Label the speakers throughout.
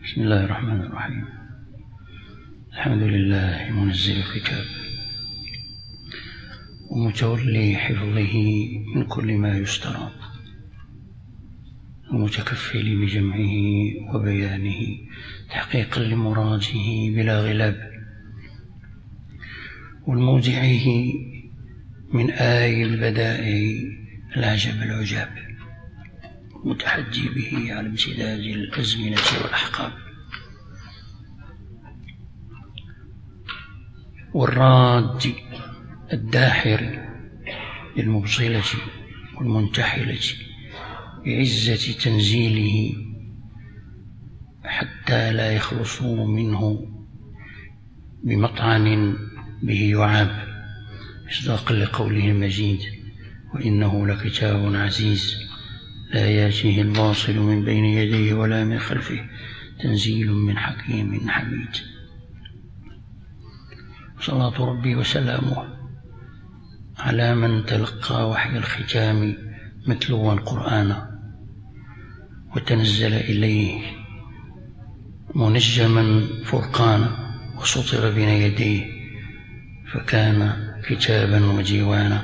Speaker 1: بسم الله الرحمن الرحيم. الحمد لله منزل الكتاب ومتولي حفظه من كل ما يستراب، ومتكفل بجمعه وبيانه تحقيقا لمراده بلا غلاب، والمودعه من آي البدائع العجب العجاب، متحجي به على امتداد الأزمنة والأحقاب، والراد الداحر للمبصلة والمنتحلة بعزة تنزيله حتى لا يخلصوا منه بمطعن به يعاب، مصداقا لقوله المجيد: وإنه لكتاب عزيز لا يأتيه الباطل من بين يديه ولا من خلفه تنزيل من حكيم حميد. صلاة ربي وسلامه على من تلقى وحي الختام متلوا قرآنا، وتنزل إليه منجما فرقانا، وسطر بين يديه فكان كتابا وديوانا،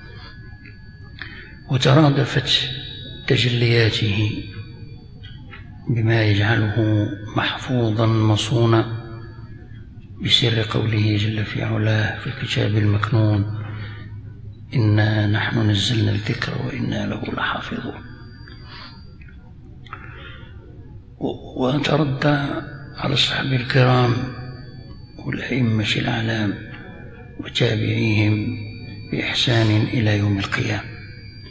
Speaker 1: وترادفت تجلياته بما يجعله محفوظا مصونا بسر قوله جل في علاه في الكتاب المكنون: إنا نحن نزلنا الذكر وإنا له لحافظون. وتردى على الصحابة الكرام والأئمة الأعلام وتابعيهم بإحسان إلى يوم القيامة،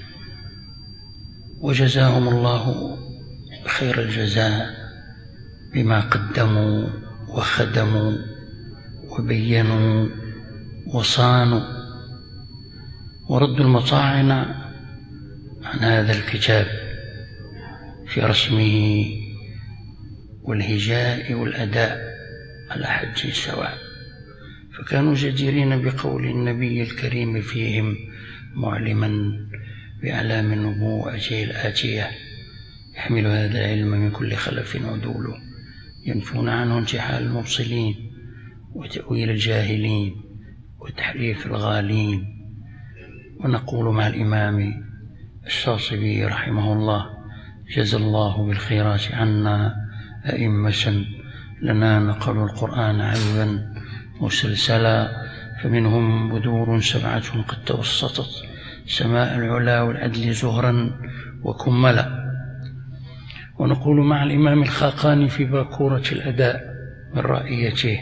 Speaker 1: وجزاهم الله خير الجزاء بما قدموا وخدموا وبينوا وصانوا، وردوا المطاعن عن هذا الكتاب في رسمه والهجاء والأداء على حد سواء، فكانوا جديرين بقول النبي الكريم فيهم معلما بأعلام النبوة الآتية: يحمل هذا العلم من كل خلف عدول، ينفون عنه انتحال المبصلين وتأويل الجاهلين وتحريف الغالين. ونقول مع الإمام الشاطبي رحمه الله: جزى الله بالخيرات عنا أئمة لنا نقلوا القرآن عذبا مسلسلا، فمنهم بدور 7 قد توسطت سماء العلا والعدل زهرا وكملا. ونقول مع الإمام الخاقاني في باكورة الأداء من رائيته: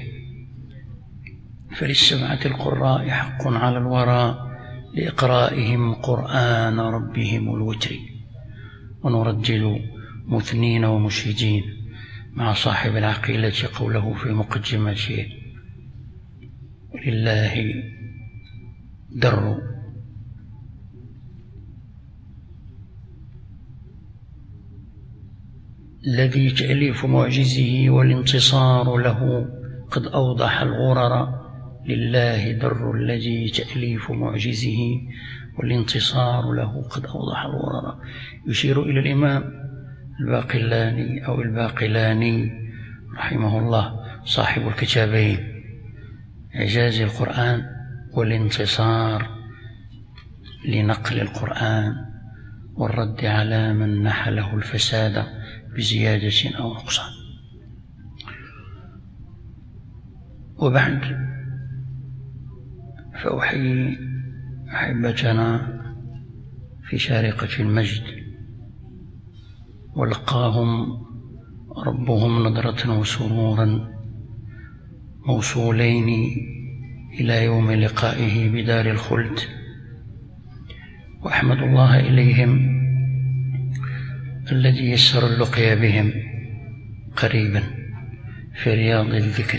Speaker 1: فلل7 القراء حق على الورى لإقرائهم قرآن ربهم الوتر. ونردد مثنين ومشهدين مع صاحب العقيلة قوله في مقدمته: ولله در الذي تأليف معجزه والانتصار له قد أوضح الغرر. لله در الذي تأليف معجزه والانتصار له قد أوضح الغرر، يشير إلى الإمام الباقلاني أو الباقلاني رحمه الله صاحب الكتابين: إعجاز القرآن والانتصار لنقل القرآن والرد على من نحله الفساد بزيادة أو نقصان. وبعد، فأحيي أحبتنا في شارقة المجد، ولقاهم ربهم نظرة وسرورا موصولين إلى يوم لقائه بدار الخلد، وأحمد الله إليهم الذي يسر اللقيا بهم قريبا في رياض الذكر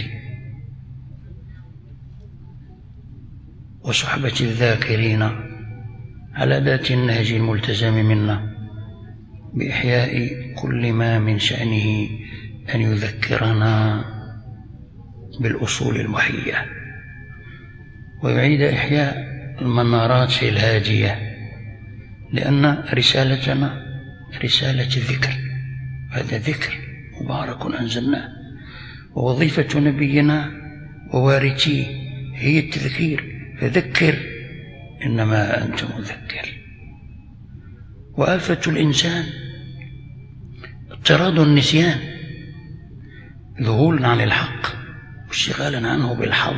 Speaker 1: وصحبة الذاكرين على ذات النهج الملتزم منا، بإحياء كل ما من شأنه أن يذكرنا بالأصول المحية، ويعيد إحياء المنارات الهادية، لأن رسالتنا رسالة الذكر، هذا ذكر مبارك أنزلناه. ووظيفة نبينا ووارثيه هي التذكير، فذكر إنما أنت مذكر. وآفة الإنسان اضطراد النسيان، ذهولا عن الحق واشتغالا عنه بالحظ.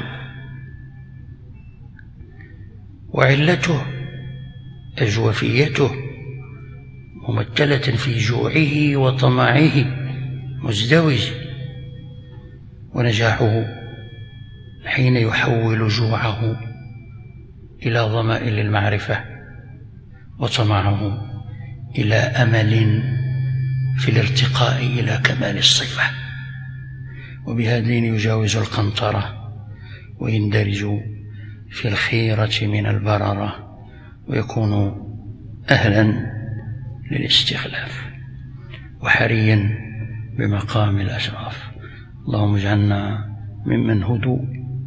Speaker 1: وعلته أجوفيته ممثلة في جوعه وطمعه مزدوج. ونجاحه حين يحول جوعه إلى ضمائر المعرفة، وطمعه إلى أمل في الارتقاء إلى كمال الصفة. وبهذين يجاوز القنطرة ويندرج في الخيرة من البررة، ويكون أهلا للاستخلاف وحريا بمقام الأشراف. اللهم اجعلنا ممن هدوا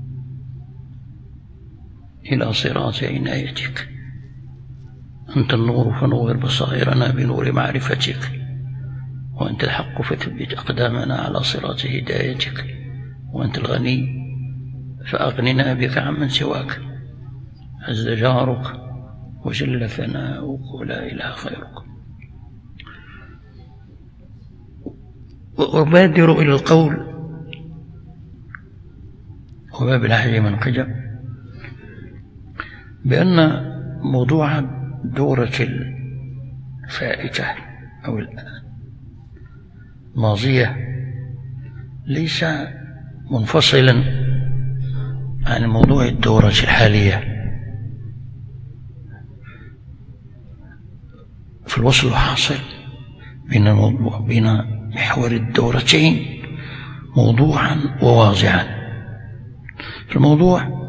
Speaker 1: إلى صراط عنايتك. أنت النور فنور بصائرنا بنور معرفتك، وأنت الحق فثبت أقدامنا على صراط هدايتك، وأنت الغني فأغننا بك عمن سواك، عز جارك وجل ثناؤك ولا إله خيرك. وأبادر إلى القول وباب العهد من قدم بأن موضوع الدورة الفائتة أو الماضية ليس منفصلا عن موضوع الدورة الحالية. في الوصل حاصل بين محور الدورتين موضوعا وواضعا. الموضوع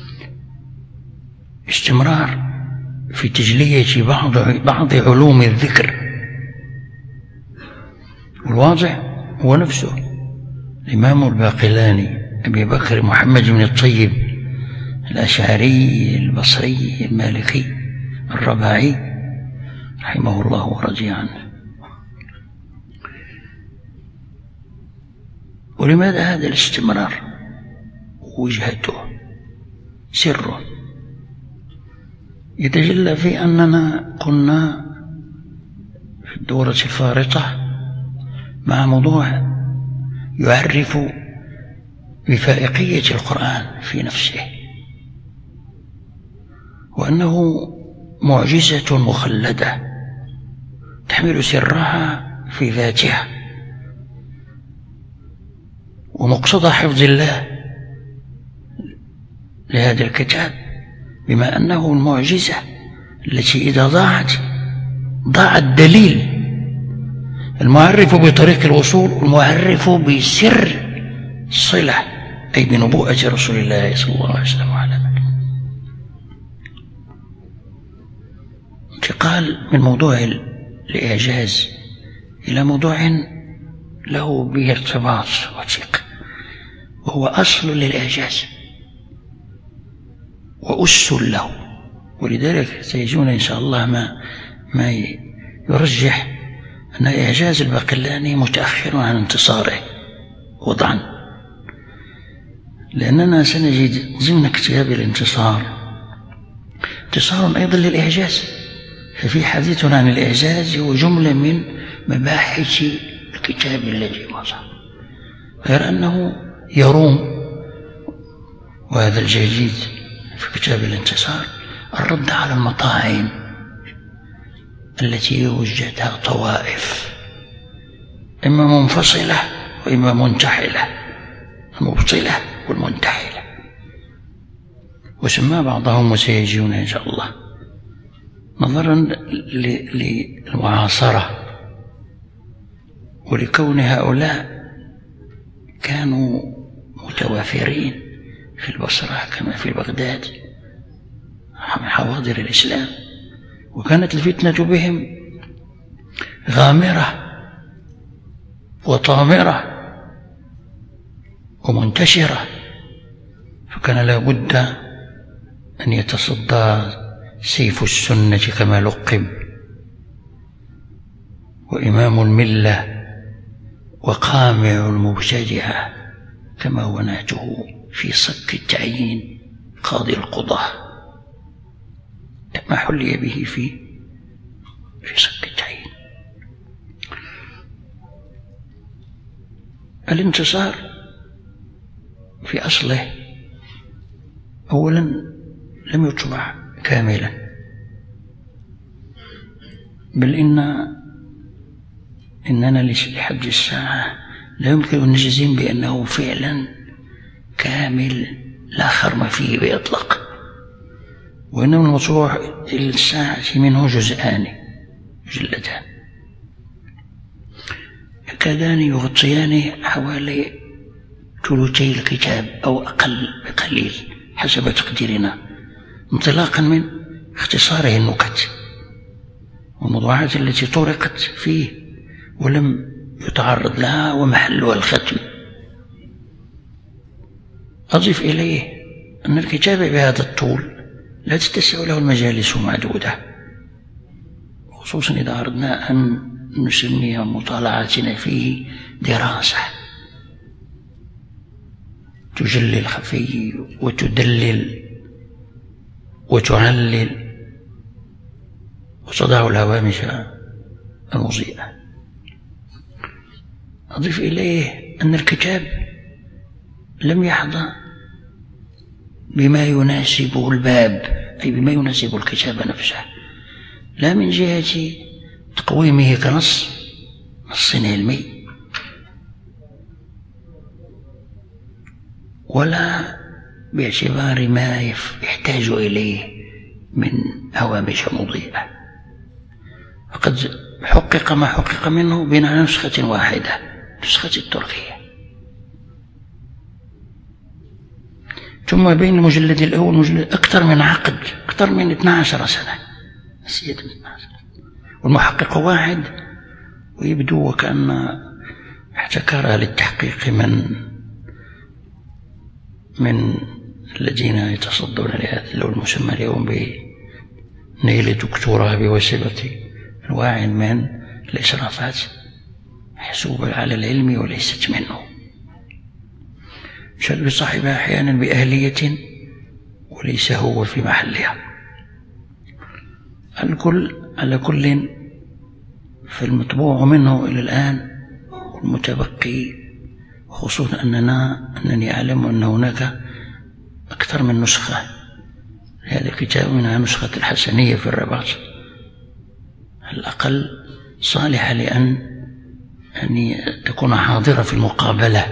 Speaker 1: استمرار في تجلية بعض علوم الذكر، والواضع هو نفسه الإمام الباقلاني أبي بكر محمد بن الطيب الأشعري البصري المالكي الرباعي رحمه الله ورضي عنه. ولماذا هذا الاستمرار؟ وجهته سره يتجلى في أننا كنا في الدورة الفارطة مع موضوع يعرف بفائقية القرآن في نفسه، وأنه معجزة مخلدة تحمل سرها في ذاتها، ومقتضى حفظ الله لهذا الكتاب بما أنه المعجزة التي إذا ضاع الدليل المعرف بطريق الوصول، المعرف بسر الصلة أي بنبوءة رسول الله صلى الله عليه وسلم انتقال من موضوع الإعجاز إلى موضوع له به ارتباط وثيق، وهو أصل للإعجاز وأس له. ولذلك سيجون إن شاء الله ما يرجح أن إعجاز الباقلاني متأخر عن انتصاره وضعا، لأننا سنجد ضمن كتاب الانتصار انتصار أيضا للإعجاز. ففي حديث عن الإعجاز وجملة من مباحث الكتاب الذي مضى، غير أنه يروم، وهذا الجديد في كتاب الانتصار، الرد على المطاعم التي وجدتها طوائف إما منفصلة وإما منتحلة، المبطلة والمنتحلة، وسمى بعضهم وسيجيون إن شاء الله نظرا للمعاصرة ولكون هؤلاء كانوا متوافرين في البصرة كما في بغداد من حواضر الإسلام، وكانت الفتنة بهم غامرة وطامرة ومنتشرة، فكان لا بد أن يتصدى سيف السنة كما لقب وإمام الملة وقامع المبتدعة كما هو نهجه في صك التعيين قاضي القضاة، كما حلي به في صك التعيين. الانتصار في أصله أولا لم يطبع كاملا، بل إننا لحد الساعة لا يمكن أن نجزم بأنه فعلا كامل لا خرم فيه بإطلاق، وإنما المطبوع إلى الساعة منه جزءان مجلدان يكادان يغطيان حوالي ثلثي الكتاب أو أقل بقليل حسب تقديرنا، انطلاقا من اختصاره النكت والموضوعات التي طرقت فيه ولم يتعرض لها ومحلها الختم. أضيف إليه أن الكتاب بهذا الطول لا تتسع له المجالس معدودة، خصوصا إذا أردنا أن نسمي مطالعاتنا فيه دراسة تجلي الخفي وتدلل وتعلل وتضع الهوامش المضيئة. أضيف إليه أن الكتاب لم يحظى بما يناسبه الباب، أي بما يناسب الكتاب نفسه، لا من جهة تقويمه كنص علمي ولا باعتبار ما يحتاج إليه من هوامش مضيئة، فقد حقق ما حقق منه بين نسخة واحدة، نسخة التركية، ثم بين المجلد الأول والمجلد أكثر من عقد، أكثر من 12 سنة، زيادة من 12، والمحقق واحد، ويبدو وكأن احتكرها للتحقيق من الذين يتصدون لهذا اللون المسمى اليوم بنيل دكتوراه بواسطة الواعي من الإسرافات محسوبة على العلم وليست منه، شل بصاحبها أحيانا بأهلية وليس هو في محلها. على كل فالمطبوع منه إلى الآن والمتبقي، خصوصا أنني أعلم أن هناك أكثر من نسخة لهذا الكتاب، منها نسخة الحسنية في الرباط على الأقل صالحة لأن تكون حاضرة في المقابلة،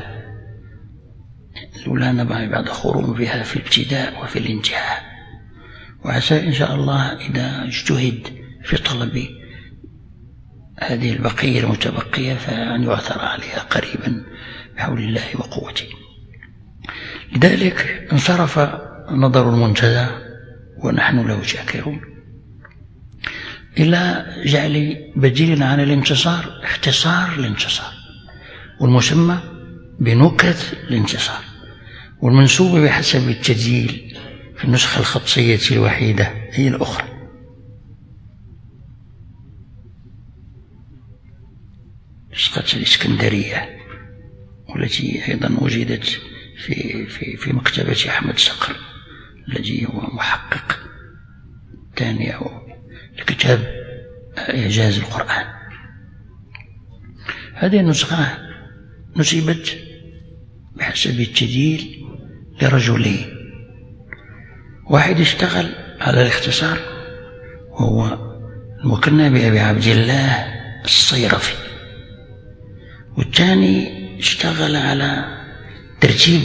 Speaker 1: لولا نبع بعد خروم فيها في الابتداء وفي الانتهاء، وعسى إن شاء الله إذا اجتهد في طلب هذه البقية المتبقية فأن يعثر عليها قريبا بحول الله وقوته. لذلك انصرف نظر المنتدى ونحن له شاكرون إلى جعل بديل عن الانتصار اختصار الانتصار، والمسمى بنكت الانتصار، والمنسوب بحسب التسجيل في النسخة الخطية الوحيدة هي الأخرى. نسخة الإسكندرية والتي أيضا وجدت في مكتبة أحمد صقر الذي هو محقق ثاني لكتاب إعجاز القرآن. هذه النسخة نسبت بحسب التدليل لرجلين، واحد اشتغل على الاختصار وهو المكنى بأبي عبد الله الصيرفي، والثاني اشتغل على ترتيب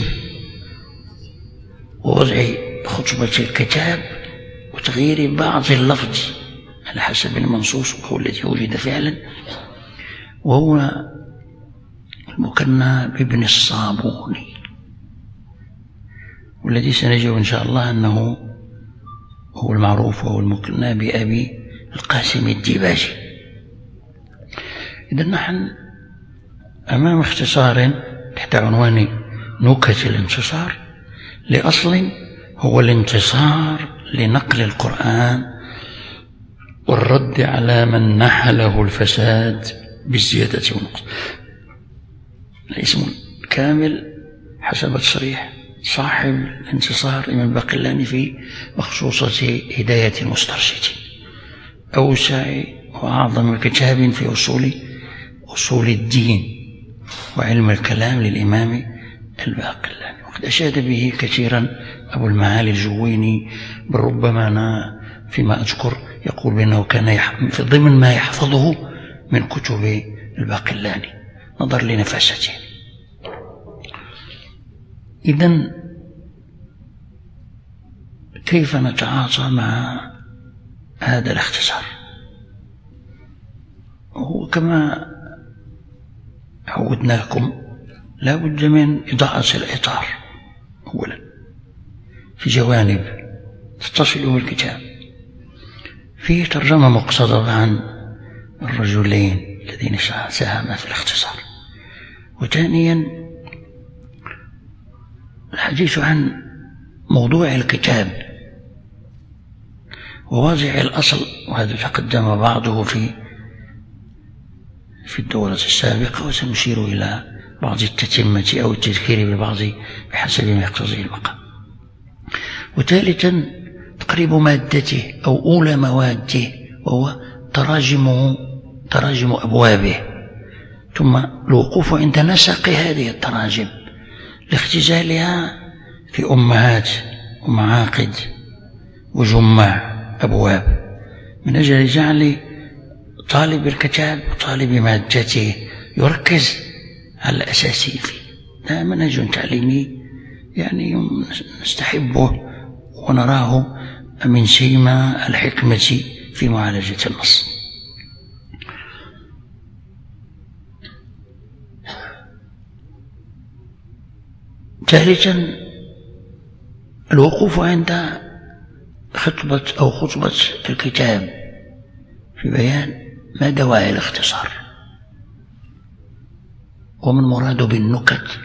Speaker 1: ووضع خطبة الكتاب وتغيير بعض اللفظ على حسب المنصوص وهو الذي وجد فعلا، وهو المكنى بابن الصابوني، والذي سنجد إن شاء الله أنه هو المعروف وهو المكنى بأبي القاسم الديباجي. إذن نحن أمام اختصار تحت عنوان نكت الانتصار لأصل هو الانتصار لنقل القرآن والرد على من نحله الفساد بالزيادة والنقص. الاسم الكامل حسب تصريح صاحب الانتصار إمام الباقلاني في مخصوصة هداية المسترشدين، أوسع وأعظم كتاب في أصول الدين وعلم الكلام للإمام الباقلاني، وقد أشاد به كثيرا أبو المعالي الجويني، بل ربما أنا فيما أذكر يقول بأنه كان في ضمن ما يحفظه من كتب الباقلاني نظر لنفاسته. إذن كيف نتعاطى مع هذا الاختصار؟ وهو كما عودناكم لا بد من إضاءة الإطار أولا في جوانب تتصل بالكتاب. فيه ترجمة مقتضبة عن الرجلين الذين ساهما في الاختصار، وثانيا الحديث عن موضوع الكتاب وواضع الأصل، وهذا تقدم بعضه في الدورة السابقة، وسنشير إلى بعض التتمة أو التذكير ببعض بحسب ما يقتضيه المقام. وثالثا تقريب مادته أو أولى مواده، وهو تراجم أبوابه، ثم الوقوف عند نسق هذه التراجم لاختزالها في أمهات ومعاقد وجمع أبواب، من أجل جعل طالب الكتاب وطالب مادته يركز على الأساسي فيه. هذا منهج تعليمي يعني نستحبه ونراه من سيما الحكمة في معالجة النص. ثالثا الوقوف عند خطبة الكتاب في بيان ما دواعي الاختصار وما المراد بالنكت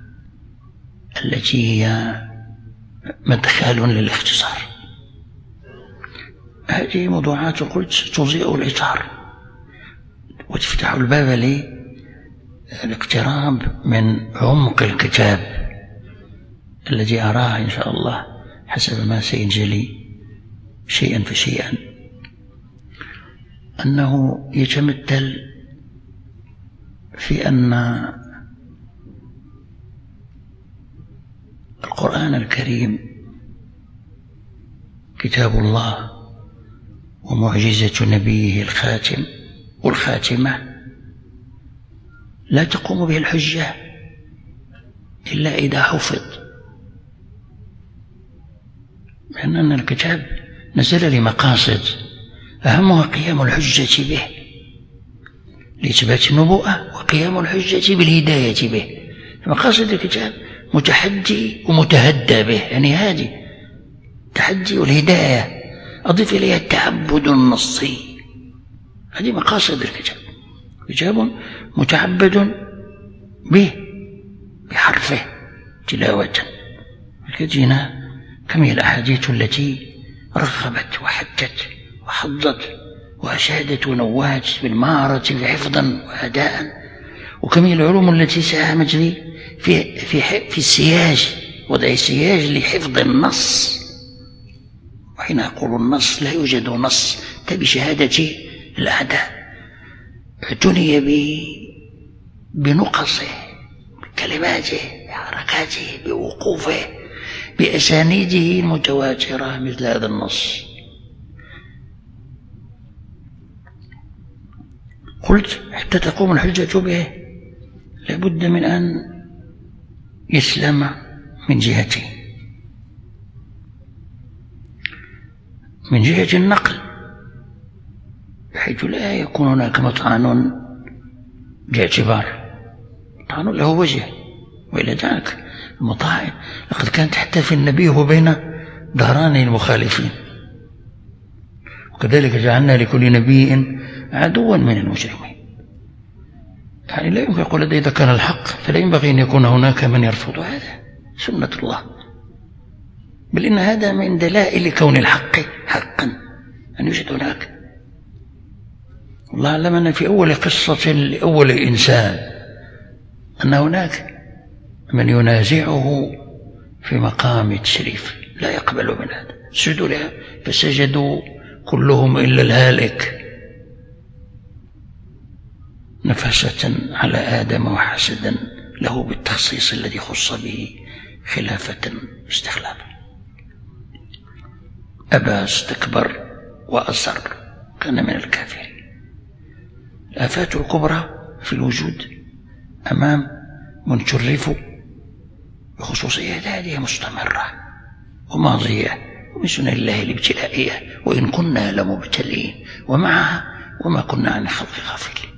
Speaker 1: التي هي مدخل للاختصار. هذه موضوعات قلت تضيء الإطار وتفتح الباب للاقتراب من عمق الكتاب الذي أراه إن شاء الله حسب ما سينجلي شيئا فشيئا أنه يتمثل في أن القرآن الكريم كتاب الله ومعجزة نبيه الخاتم والخاتمة لا تقوم به الحجة إلا إذا حفظ، لأن الكتاب نزل لمقاصد أهمها قيام الحجة به لإثبات النبوءة وقيام الحجة بالهداية به. مقاصد الكتاب متحدي ومتهدى به، يعني هذه التحدي والهداية أضيف إليها التعبد النصي، هذه مقاصد الكتاب. كتاب متعبد به بحرفه تلاوة. الكتاب كم هي الأحاديث التي رغبت وحدت وحضت وأشادت ونوهت بالمهارة حفظا وأداء، وكم هي العلوم التي ساهمت في السياج، وضع السياج لحفظ النص. وحين أقول النص لا يوجد نص بشهادة الأعداء، اعتني بنقصه، بكلماته، بحركاته، بوقوفه، بأسانيده المتواترة مثل هذا النص. قلت حتى تقوم الحجة به لابد من أن يسلم من جهتين: من جهة النقل بحيث لا يكون هناك مطعن باعتبار، مطعن له وجه، وإلى ذلك المطاعن لقد كانت تحتفي النبي بين ظهران المخالفين، وكذلك جعلنا لكل نبي عدوا من المجرمين. يعني لا يمكن يقول إذا كان الحق فلا ينبغي أن يكون هناك من يرفض، هذا سنة الله، بل إن هذا من دلائل كون الحق حقا أن يوجد هناك. الله علمنا في أول قصة لأول إنسان أن هناك من ينازعه في مقام التشريف لا يقبل من هذا. سجدوا لها فسجدوا كلهم إلا الهالك نفسة على آدم وحسدا له بالتخصيص الذي خص به خلافة استخلافا. أبى، استكبر وأصر، كان من الكافرين. الآفات الكبرى في الوجود أمام من شرفوا بخصوصيات هذه مستمرة وماضية ومن سنن الله الابتلائية، وإن كنا لمبتلين ومعها وما كنا عن الخلق غافلين.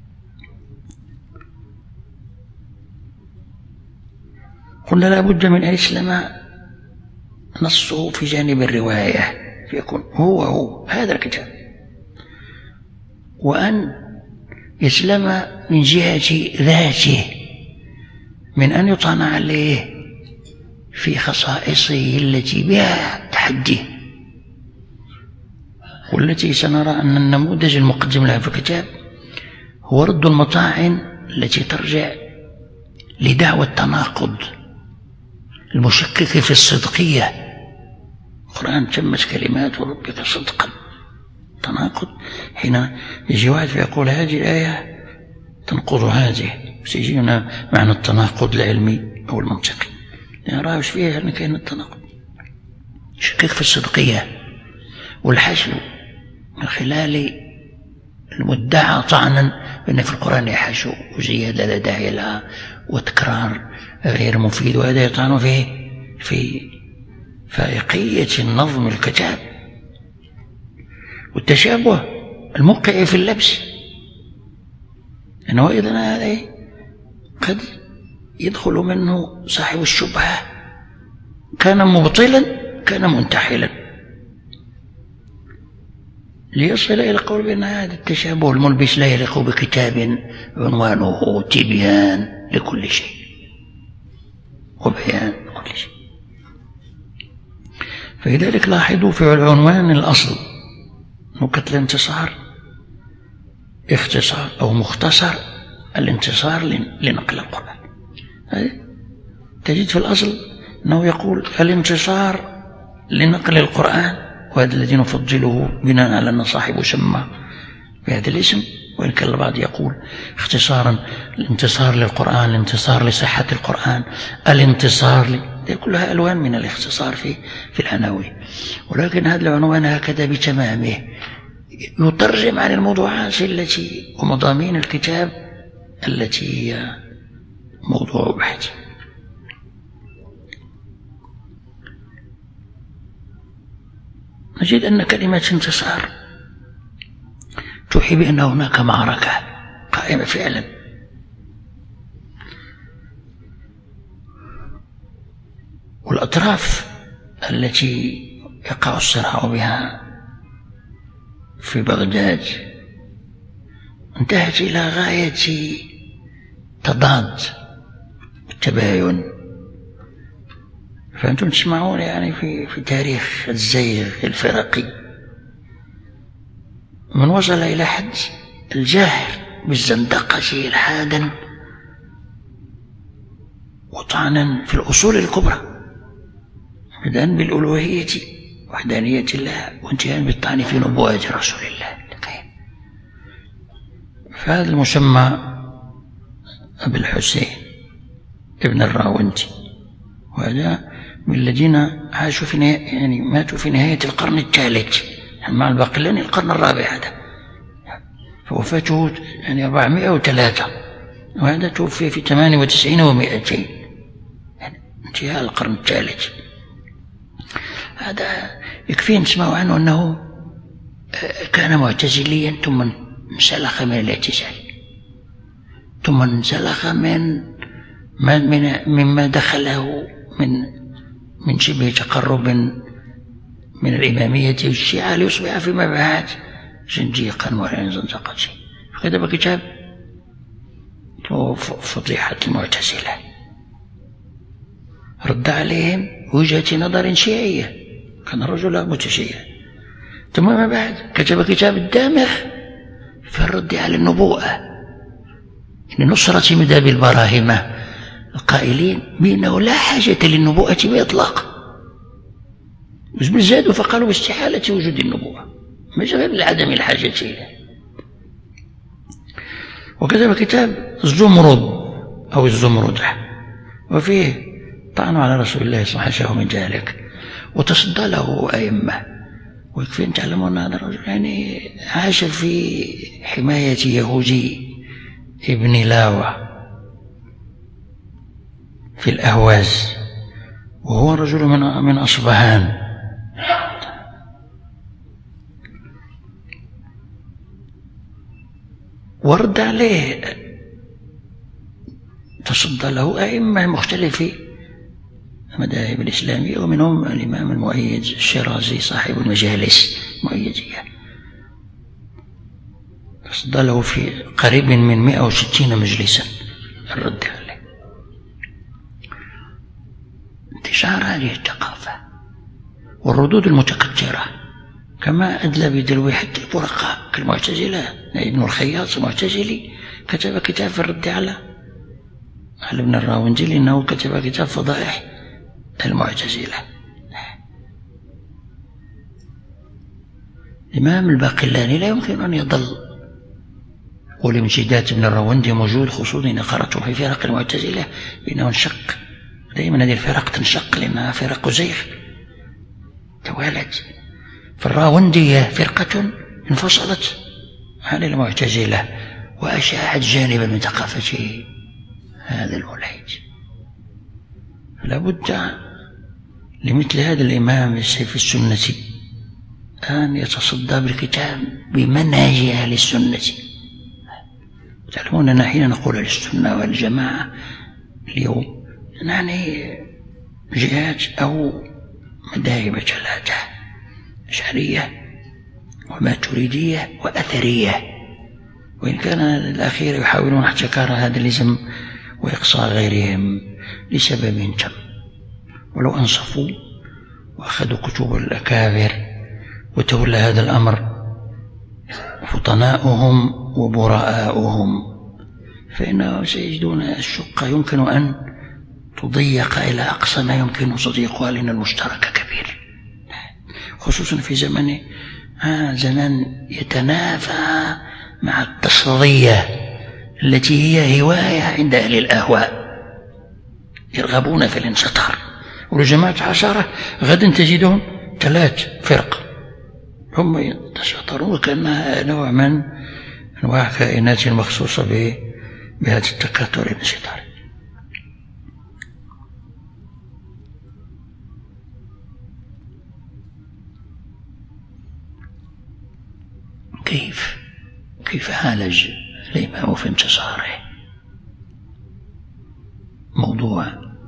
Speaker 1: قلنا لا بد من أن يسلم نصه في جانب الرواية فيكون هو هذا الكتاب، وأن يسلم من جهة ذاته من أن يطعن عليه في خصائصه التي بها تحدي، والتي سنرى أن النموذج المقدم لها في الكتاب هو رد المطاعن التي ترجع لدعوى التناقض المشكك في الصدقية. القرآن تمت كلمات ربك صدقا، تناقض حين يجي واحد فيقول هذه الآية تنقض هذه، سيجينا معنى التناقض العلمي أو المنطقي نرى وش فيها أن كان التناقض شكك في الصدقية والحشو من خلال المدعى طعنا بأن في القرآن يحشو وزيادة لا داعي لها وتكرار غير مفيد، وهذا يطعن في فائقية النظم الكتاب والتشابه الموقع في اللبس. أنه إذن هذا قد يدخل منه صاحب الشبهة، كان مبطلا كان منتحلا، ليصل إلى قول بأن هذا التشابه الملبس لا يليق بكتاب عنوانه تبيان لكل شيء وبيان لكل شيء. فلذلك لاحظوا في العنوان الأصل نكت الانتصار اختصار أو مختصر الانتصار لنقل القرآن. تجد في الأصل أنه يقول الانتصار لنقل القرآن، وهذا الذي نفضله بناء على أن صاحبه سمى بهذا الاسم، وإن كان البعض يقول اختصارا الانتصار للقرآن، الانتصار لصحة القرآن، الانتصار كلها ألوان من الاختصار في العناوين. ولكن هذا العنوان هكذا بتمامه يترجم عن الموضوعات التي ومضامين الكتاب التي هي موضوع بحث. نجد أن كلمة انتصار توحي بأن هناك معركة قائمة فعلا، والأطراف التي يقع الصراع بها في بغداد انتهت إلى غاية تضاد التباين. فأنتم تسمعون يعني في تاريخ الزيغ الفرقي من وصل إلى حد الجاهر بالزندقة إلحادا وطعنا في الأصول الكبرى، بدءا بالألوهية وحدانية الله وانتهاء بالطعن في نبوة رسول الله. فهذا المسمى أبي الحسين ابن الراوندي، وهذا من الذين عاشوا يعني ماتوا في نهاية القرن الثالث مع الباقلاني القرن الرابع، هذا فوفاته يعني 403، وهذا توفي في 98 و200 يعني انتهاء القرن الثالث. هذا يكفي نسمع عنه أنه كان معتزليا ثم انسلخ من الاعتزال، ثم انسلخ مما دخله من شبه تقرب من الإمامية والشيعة ليصبح فيما بعد زنديقا ولا زندقا. فكتب كتاب فضيحة المعتزلة، رد عليهم وجهة نظر شيعية، كان رجل متشيع. ثم ما بعد كتب كتاب الدامغ في الرد على النبوءة لنصرة مذهب البراهمة القائلين بأنه لا حاجة للنبوءة بإطلاق، بل زادوا فقالوا باستحالة وجود النبوة مش غير لعدم الحاجة إليه. وكتب كتاب الزمرد أو الزمردة وفيه طعن على رسول الله صلى الله عليه وسلم من ذلك، وتصدى له أئمة. ويكفي أن تعلمون أن هذا الرجل يعني عاش في حماية يهودي ابن لاوة في الأهواز، وهو رجل من أصبهان. ورد عليه تصدى له أئمة مختلفي المذاهب الإسلامية، ومنهم الإمام المؤيد الشيرازي صاحب المجالس المؤيدية، تصدى له في قريب من 160 مجلسا الرد عليه. انتشار هذه الثقافة والردود المتكثرة كما أدلى بدلو حتى الفرقاء كالمعتزلة. ابن الخياط المعتزلي كتب كتاب في الرد على ابن الراوندي، لأنه كتب كتاب فضائح المعتزلة. الإمام الباقلاني لا يمكن أن يضل، والامتداد ابن الراوندي موجود، خصوصا إن قرأته في فرق المعتزلة بأنه انشق. دائما هذه الفرق تنشق لأنها فرق زيغ توالت. فالراوندية فرقة انفصلت عن المعتزلة وأشاعت جانبا من ثقافته هذا الملحد. فلا بد لمثل هذا الإمام سيف السنة أن يتصدى بالكتاب بمنهج أهل السنة. تعلمون أننا حين نقول السنة والجماعة اليوم نعني جهات أو مذاهب ثلاثة: أشعرية وماتريدية وأثرية، وإن كان الأخير يحاولون احتكار هذا الاسم وإقصاء غيرهم لسبب تم. ولو أنصفوا وأخذوا كتب الأكابر وتولى هذا الأمر فطناؤهم وبراءؤهم فإنهم سيجدون الشقة يمكن أن تضيق إلى أقصى ما يمكن تضييقها، لأن المشترك كبير، خصوصا في زمن يتنافى مع التصدية التي هي هواية عند أهل الأهواء يرغبون في الانسطار. ولجماعة عشرة غدا تجدهم 3 فرق هم يتشاطرون كأنها نوع من أنواع كائنات مخصوصة بهذا التكاثر الانسطاري. كيف عالج الإمام في انتصاره موضوع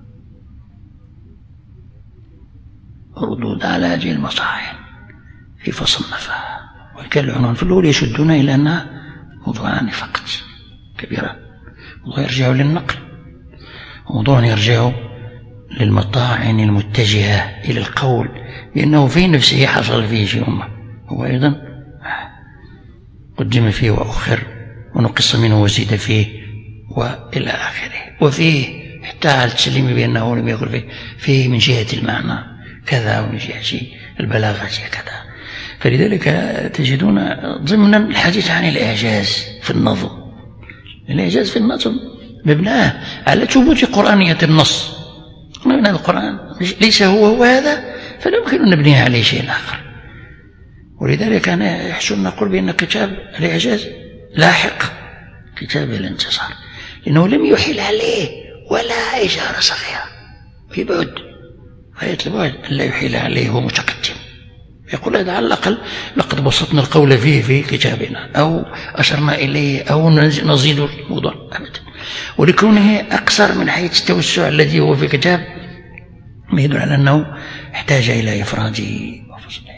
Speaker 1: ردود على هذه المطاعن كيف صنفها؟ وكان العنوان في الأول يشدون إلى أنها موضوعان فقط كبيرة: موضوع يرجع للنقل، وموضوع يرجع للمطاعن المتجهة إلى القول بأنه في نفسه حصل فيه شيء هو أيضا قدم فيه وأخر ونقص منه وزيد فيه وإلى آخره. وفيه حتى على التسليم بأنه لم يقل فيه من جهة المعنى كذا ومن جهة البلاغة كذا. فلذلك تجدون ضمن الحديث عن الإعجاز في النظم. الإعجاز في النظم مبناه على ثبوت قرآنية النص، من القرآن ليس هو هذا فلا يمكن أن نبني عليه شيء آخر. ولذلك أنا يحسن نقول بأن كتاب الإعجاز لاحق كتاب الانتصار، لأنه لم يحيل عليه ولا إشارة صغيرة في بعد غاية البعد لا يحيل عليه، هو متقدم يقول هذا على الأقل لقد بسطنا القول فيه في كتابنا أو أشرنا إليه أو نزيد الموضوع أبدا. ولكونه أقصر من حيث التوسع الذي هو في كتاب ما يدل على أنه احتاج إلى إفراده وفصله.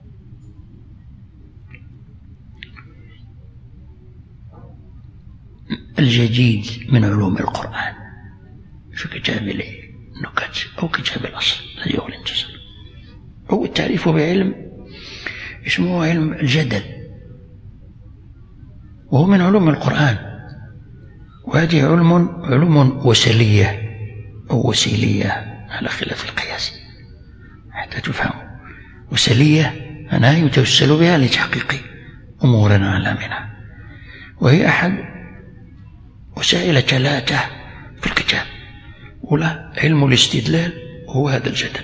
Speaker 1: الجديد من علوم القرآن في كتاب النكت أو كتاب الأصل الذي هو الانتصار هو التعريف بعلم اسمه علم الجدل، وهو من علوم القرآن، وهذه علوم وسلية أو وسيلية على خلاف القياس حتى تفهم. وسلية أنها يتوسل بها لتحقيق أمور أعلى منها، وهي أحد وسائل 3 في الكتاب. أولى علم الاستدلال وهو هذا الجدل،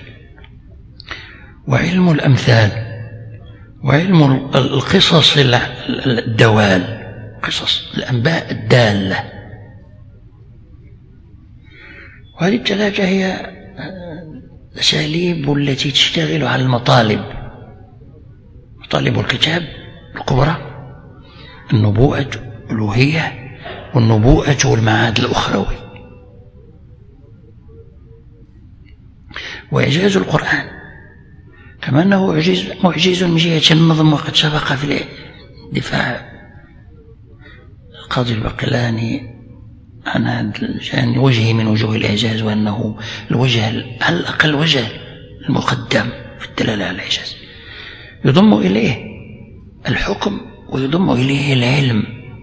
Speaker 1: وعلم الأمثال، وعلم القصص الدوال، قصص الأنباء الدالة. وهذه 3 هي الأساليب التي تشتغل على المطالب، مطالب الكتاب الكبرى: النبوءة الألوهية، والنبوءة والمعاد الأخروي. وإعجاز القرآن كما أنه معجز من جهة النظم، وقد سبق في الدفاع القاضي البقلاني عن هذا الجانب وجه من وجوه الإعجاز، وأنه الوجه على الأقل وجه المقدم في الدلالة على الإعجاز. يضم إليه الحكم ويضم إليه العلم.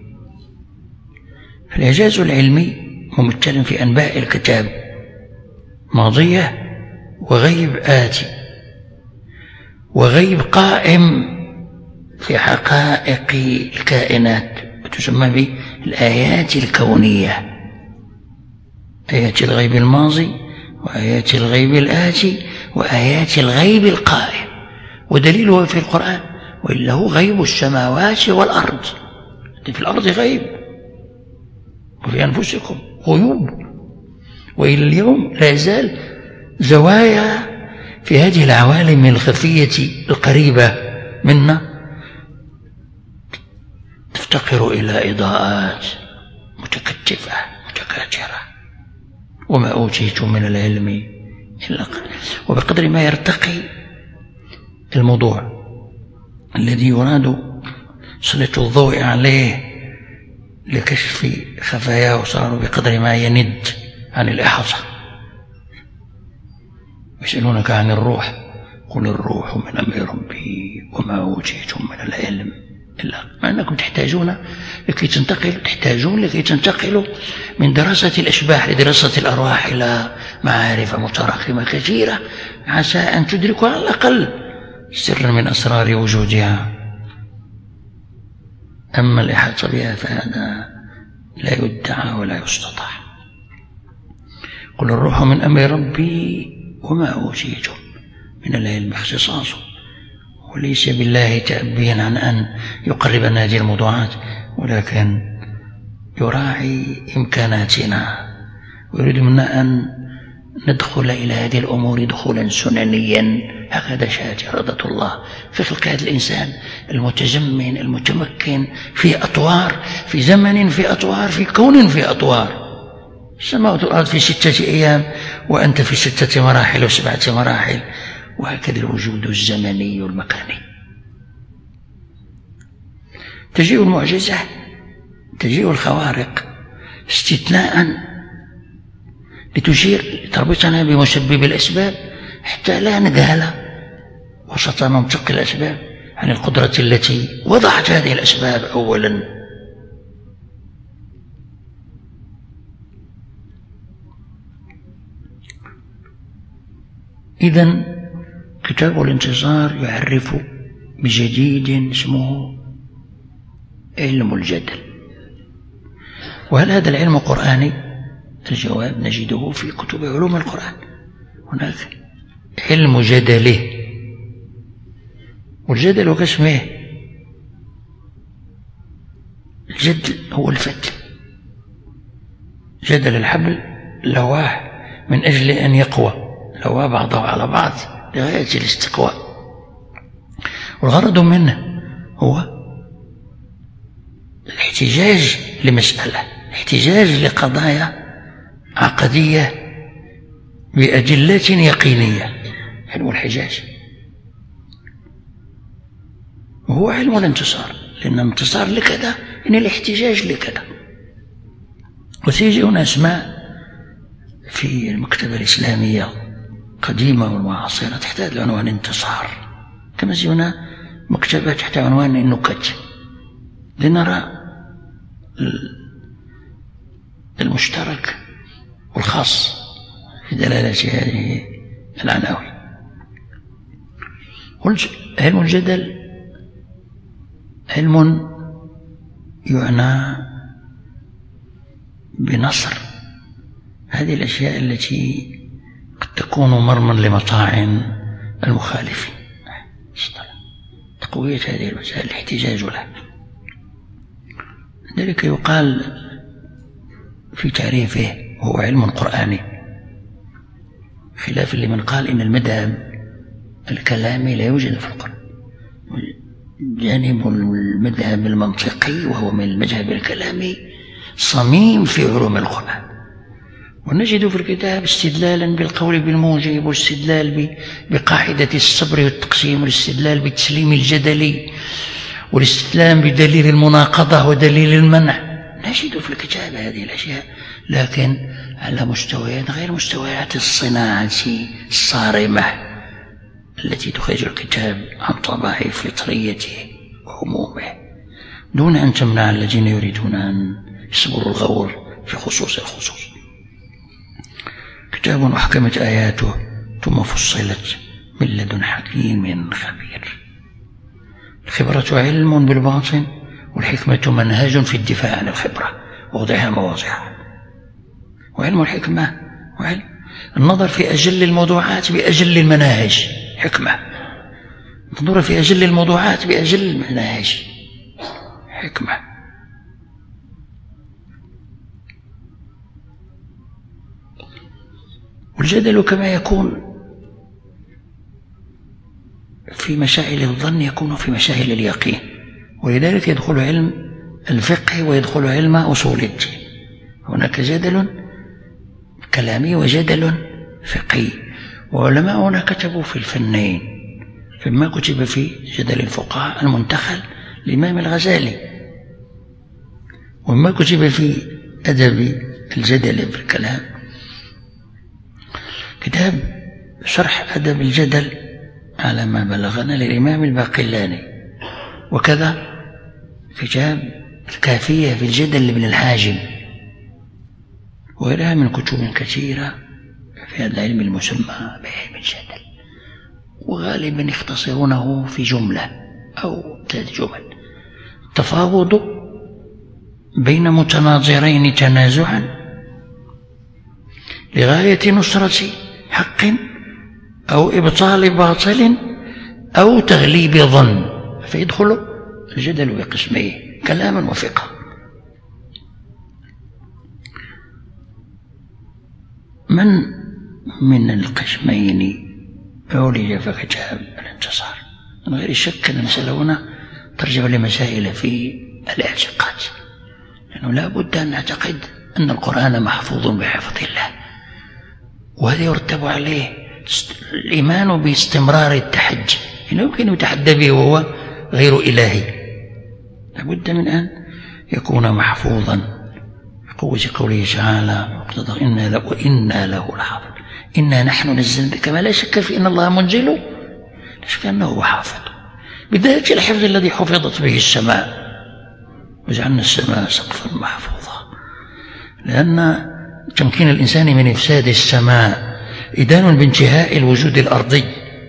Speaker 1: فالإعجاز العلمي ممثل في أنباء الكتاب ماضية وغيب آتي، وغيب قائم في حقائق الكائنات، وتسمى بالآيات الكونية: آيات الغيب الماضي، وآيات الغيب الآتي، وآيات الغيب القائم. ودليله في القرآن: وإلا هو غيب السماوات والأرض. في الأرض غيب، وفي أنفسكم غيوب، وإلى اليوم لا يزال زوايا في هذه العوالم الخفية القريبة منا تفتقر إلى إضاءات متكتفة متكاثرة. وما أوتيتم من العلم إلا قليلا. وبقدر ما يرتقي الموضوع الذي يراد سلط الضوء عليه لكشف خفاياه صار بقدر ما يند عن الإحاطة. يسألونك عن الروح، قل الروح من أمر ربي وما أوتيتم من العلم إلا، مع أنكم تحتاجون لكي تنتقلوا من دراسة الأشباح لدراسة الأرواح إلى معارف متراكمة كثيرة، عسى أن تدركوا على الأقل سر من أسرار وجودها. أما الإحاطة بها فهذا لا يدعى ولا يستطاع. قل الروح من أمر ربي وما أوتيتم من العلم اختصاصه، وليس بالله تأبيا عن أن يقربنا هذه الموضوعات، ولكن يراعي إمكاناتنا ويريد منا أن ندخل إلى هذه الأمور دخولا سننيا. هكذا شاءت إرادة الله في خلق هذا الإنسان المتزمن المتمكن في أطوار، في زمن في أطوار، في كون في أطوار. السماوات والأرض في 6 أيام وأنت في 6 مراحل و7 مراحل، وهكذا الوجود الزمني والمكاني. تجيء المعجزة، تجيء الخوارق استثناء لتشير تربطنا بمسبب الأسباب حتى لا نجهل وسط منطق الأسباب عن القدرة التي وضعت هذه الأسباب أولا. إذن كتاب الانتصار يعرف بجديد اسمه علم الجدل. وهل هذا العلم قرآني؟ الجواب نجده في كتب علوم القرآن. هناك علم جدله، والجدل كاسمه، الجدل هو الفتل. جدل الحبل لواه من أجل أن يقوى، لواه بعضه على بعض لغاية الاستقواء، والغرض منه هو الاحتجاج لمسألة، احتجاج لقضايا عقدية بأدلة يقينية. علم الحجاج وهو علم الانتصار، لأن الانتصار لكذا يعني الاحتجاج لكذا. وسيجي هنا أسماء في المكتبة الإسلامية قديمة والمعاصرة تحت عنوان انتصار، كما هنا مكتبة تحت عنوان النكت، لنرى المشترك والخاص في دلالة هذه العناوين. علم الجدل علم يعنى بنصر هذه الأشياء التي قد تكون مرما لمطاعن المخالفين، تقوية هذه المسائل، الاحتجاج لها. ذلك يقال في تعريفه هو علم قرآني، خلاف لمن قال إن المذهب الكلامي لا يوجد في القرآن. جانب المذهب المنطقي وهو من المذهب الكلامي صميم في علوم القرآن، ونجد في الكتاب استدلالا بالقول بالموجب، والاستدلال بقاعدة الصبر والتقسيم، والاستدلال بالتسليم الجدلي، والاستدلال بدليل المناقضة ودليل المنع. نجد في الكتاب هذه الأشياء، لكن على مستويات غير مستويات الصناعة الصارمة التي تخرج الكتاب عن طبعه فطريته وعمومه، دون أن تمنع الذين يريدون أن يصبروا الغور في خصوص الخصوص. كتاب أحكمت آياته ثم فصلت من لدن حكيم خبير. الخبرة علم بالباطن، والحكمة منهج في الدفاع عن الخبرة ووضعها مواضعها. وعلم الحكمة وعلم النظر في أجل الموضوعات بأجل المناهج، حكمة. النظر في أجل الموضوعات بأجل المناهج، حكمة. والجدل كما يكون في مسائل الظن يكون في مسائل اليقين، ولذلك يدخل علم الفقه ويدخل علم أصول الدين. هناك جدل كلامي وجدل فقهي، وعلماؤنا كتبوا في الفنين، فيما كتب في جدل الفقهاء المنتخل الإمام الغزالي، وما كتب في أدب الجدل بالكلام كتاب شرح أدب الجدل على ما بلغنا للإمام الباقلاني، وكذا كتاب الكافية في الجدل لابن الحاجب، وغيرها من كتب كثيرة في هذا العلم المسمى بعلم الجدل، وغالبا يختصرونه في جملة أو 3 جمل: التفاوض بين متناظرين تنازعا لغاية نصرة حق أو إبطال باطل أو تغليب ظن، فيدخل الجدل بقسميه: كلاما وفقه. من القسمين عولج في كتاب الانتصار؟ من غير شك أن المسألة هنا ترجع لمسائل في الاعتقاد، لأنه لا بد أن نعتقد أن القرآن محفوظ بحفظ الله، وهذا يرتب عليه الإيمان باستمرار التحدي، إنه يمكن يتحدى به وهو غير إلهي. لا بد من أن يكون محفوظا قوة قوله تعالى: وإنا له لحافظ. إنا نحن نزلنا، كما لا شك في أن الله منزله، لا شك أنه حافظ، بذات الحفظ الذي حفظت به السماء، وجعلنا السماء سقفا محفوظا. لأن تمكين الإنسان من إفساد السماء إدان بانتهاء الوجود الأرضي،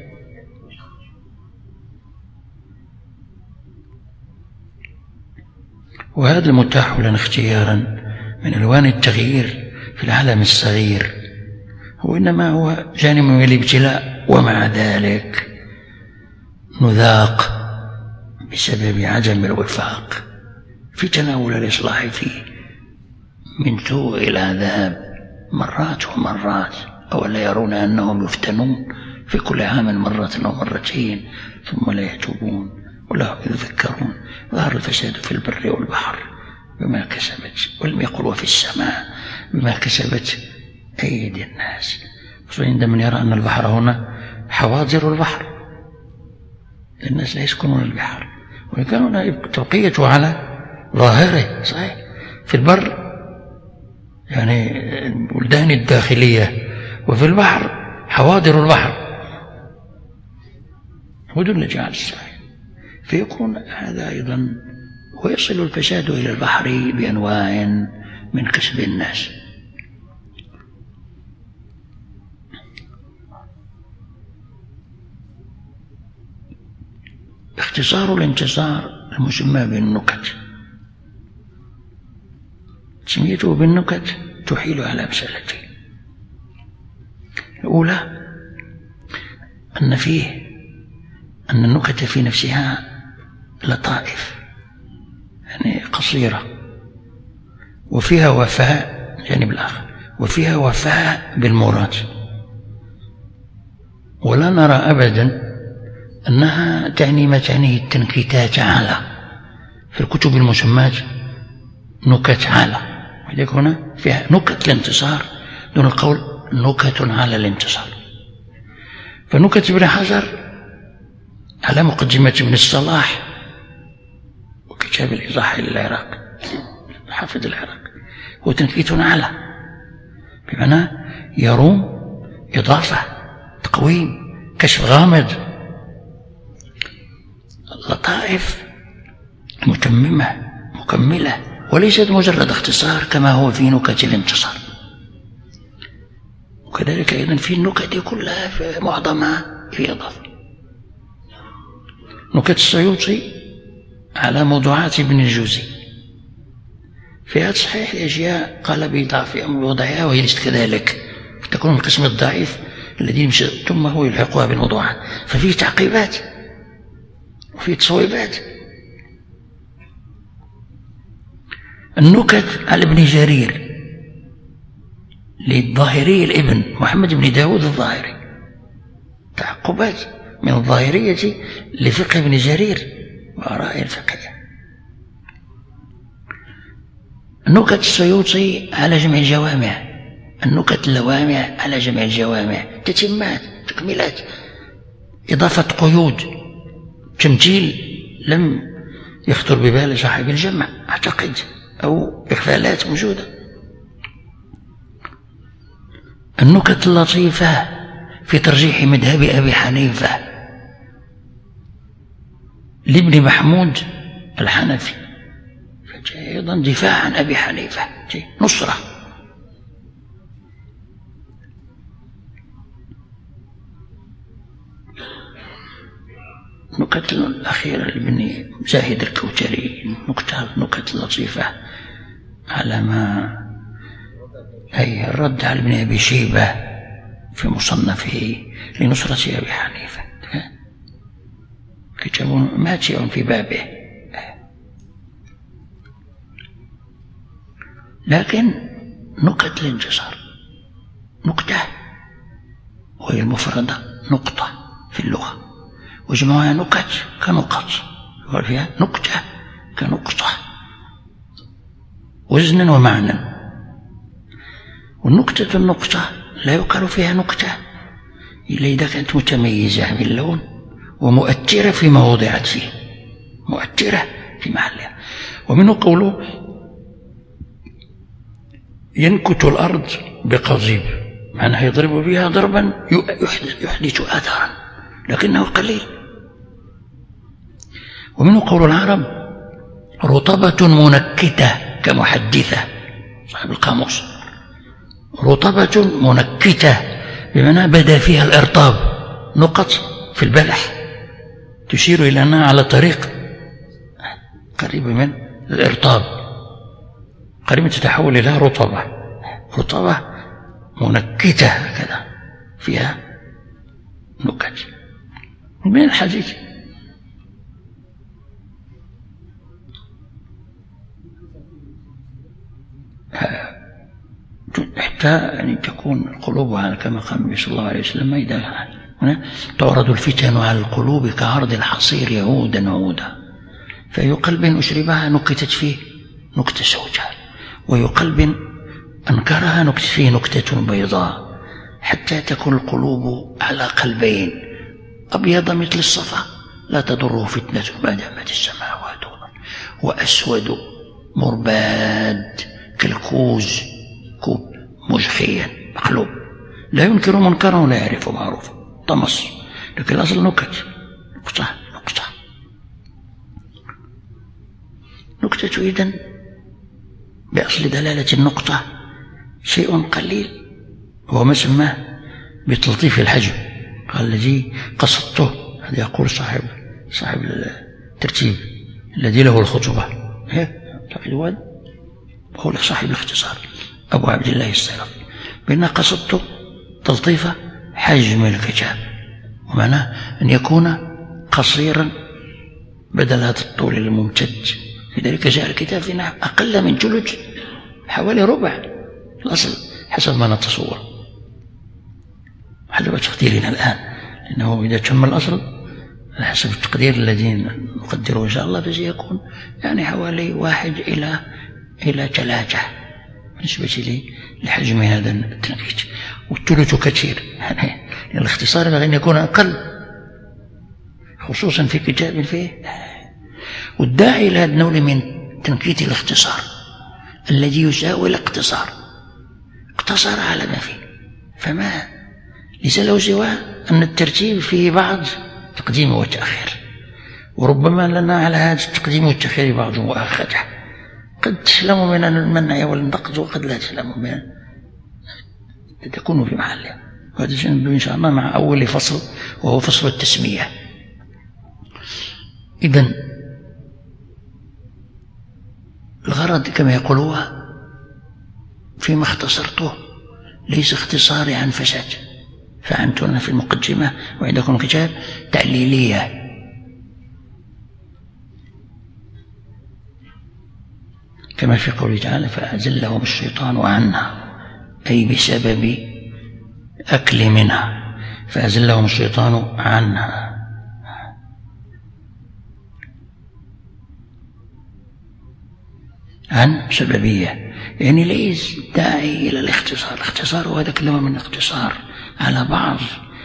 Speaker 1: وهذا المتاح لنا اختيارا من ألوان التغيير في العالم الصغير، وإنما هو جانب من الابتلاء، ومع ذلك نذاق بسبب عدم الوفاق في تناول الإصلاح فيه من سوء العذاب مرات ومرات. أولا يرون أنهم يفتنون في كل عام مرة أو مرتين ثم لا يتوبون ولا يذكرون. ظهر الفساد في البر والبحر بما كسبت، ولم يقل وفي السماء بما كسبت أيدي الناس. عندما يرى أن البحر هنا حواضر البحر، الناس لا يسكنون البحر، وكانوا تبقيته على ظاهره صحيح في البر، يعني البلدان الداخلية، وفي البحر حواضر البحر ودلج على الساحل، فيكون هذا أيضا. ويصل الفساد إلى البحر بأنواع من كسب الناس. اختصار الانتصار المسمى بالنكت، تسميته بالنكت تحيل على مسألتين. الأولى أن النكت في نفسها لطائف، يعني قصيرة، وفيها وفاء الجانب الآخر، وفيها وفاء بالمراد، ولا نرى أبدا أنها تعني ما تعنيه التنكيتات على في الكتب المسماة نكت على، ولذلك هنا فيها نكت الانتصار دون القول نكت على الانتصار. فنكت ابن حجر على مقدمة ابن الصلاح وكتاب الإيضاح للعراق حافظ العراق هو تنكيت على، بمعنى يروم، إضافة، تقويم، كشف غامض، لطائف متممة مكملة، وليست مجرد اختصار كما هو في نكت الانتصار. وكذلك أيضا في النكت كلها في معظمها في إضافة. نكت السيوطي على موضوعات ابن الجوزي فيها تصحيح أشياء قال بإضافة أم بوضعها وهي ليست كذلك، تكون القسم الضعيف الذي ثم هو يلحقها بالموضوعات، ففيه تعقيبات وفيه تصويبات. النكت على ابن جرير للظاهري الابن محمد بن داود الظاهري، تعقبات من الظاهرية لفقه ابن جرير وآراء الفقهية. النكت السيوطي على جمع الجوامع، النكت اللوامع على جمع الجوامع، تتمات، تكملات، إضافة قيود، تمثيل لم يخطر ببال صاحب الجمع أعتقد، أو إخفالات موجودة. النكت اللطيفة في ترجيح مذهب أبي حنيفة لابن محمود الحنفي، فجاء أيضا دفاع عن أبي حنيفة، نصرة. النكت الأخيرة لابن زاهد الكوثري، نكت لطيفة على ما أي الرد على ابن أبي شيبة في مصنفه لنصرة أبي حنيفة، كتاب ماتع في بابه. لكن نكت الانتصار نكتة، وهي المفردة نقطة في اللغة، وجمعها نكت كنقط، يقول فيها نكتة كنقطة وزنا ومعنى. والنكتة النقطة لا يقال فيها نكتة إلا إذا كانت متميزة باللون ومؤثرة فيما وضعت فيه، مؤثرة في محلها. ومنه قوله ينكت الأرض بقضيب، معناه يضرب بها ضربا يحدث أثرا لكنه قليل. ومنه قول العرب رطبة منكتة كمحدثة، صاحب القاموس، رطبة منكتة بمعنى بدا فيها الإرطاب، نقط في البلح تشير إلى أنها على طريق قريب من الإرطاب، قريبا تتحول إلى رطبة، رطبة منكتة هكذا فيها نكت. من الحديث حتى يعني تكون القلوب على كما قال النبي صلى الله عليه وسلم إذا تعرض الفتن على القلوب كعرض الحصير يعودا عودا، فأي قلب أشربها نكتت فيه نكتة سوداء، وأي قلب أنكرها نكتت فيه نكتة بيضاء، حتى تكون القلوب على قلبين أبيض مثل الصفا لا تضره فتنة ما دامت السماوات، وأسود مرباد كالكوز، كوب مجخيا مقلوب لا ينكر منكرا ولا يعرف معروفا، طمس، لكن الأصل نكت، نكتة إذن بأصل دلالة النقطة شيء قليل، هو ما سماه بتلطيف الحجم. قال الذي قصدته، هذا يقول صاحب الترتيب الذي له الخطبة، هو صاحب الاختصار أبو عبد الله السيرافي، بأن قصدته تلطيف حجم الكتاب، ومعناه أن يكون قصيرا بدل هذا الطول الممتد. لذلك جاء الكتاب في نحو أقل من ثلث، حوالي ربع الأصل حسب ما نتصور، حسب تقديرنا الآن، لأنه إذا تم الأصل حسب التقدير الذي نقدره إن شاء الله فسيكون يعني حوالي 1 إلى 3 بالنسبة لحجم هذا التنقيط، والثلث كثير يعني الاختصار ينبغي أن يكون أقل، خصوصا في كتاب فيه. والداعي إلى هذا النوع من تنقيط الاختصار الذي يساوي الاقتصار اقتصر على ما فيه، فما ليس له سوى أن الترتيب فيه بعض تقديم وتأخير، وربما لنا على هذا التقديم والتأخير بعض مؤاخذة، قد تسلم من المنع والنقد وقد لا تسلم من تكون في محلها، وهذا سنبدو إن شاء الله مع أول فصل وهو فصل التسمية. إذن الغرض كما يقول هو فيما اختصرته ليس اختصاري عن فساد، فهمتنا في المقدمة وعندكم كتاب تعليلية، كما في قوله تعالى فأزلهم الشيطان عنها، أي بسبب أكل منها، فأزلهم الشيطان عنها. عن سببية يعني ليس داعي إلى الاختصار، الاختصار هو هذا كلمة من الاختصار على بعض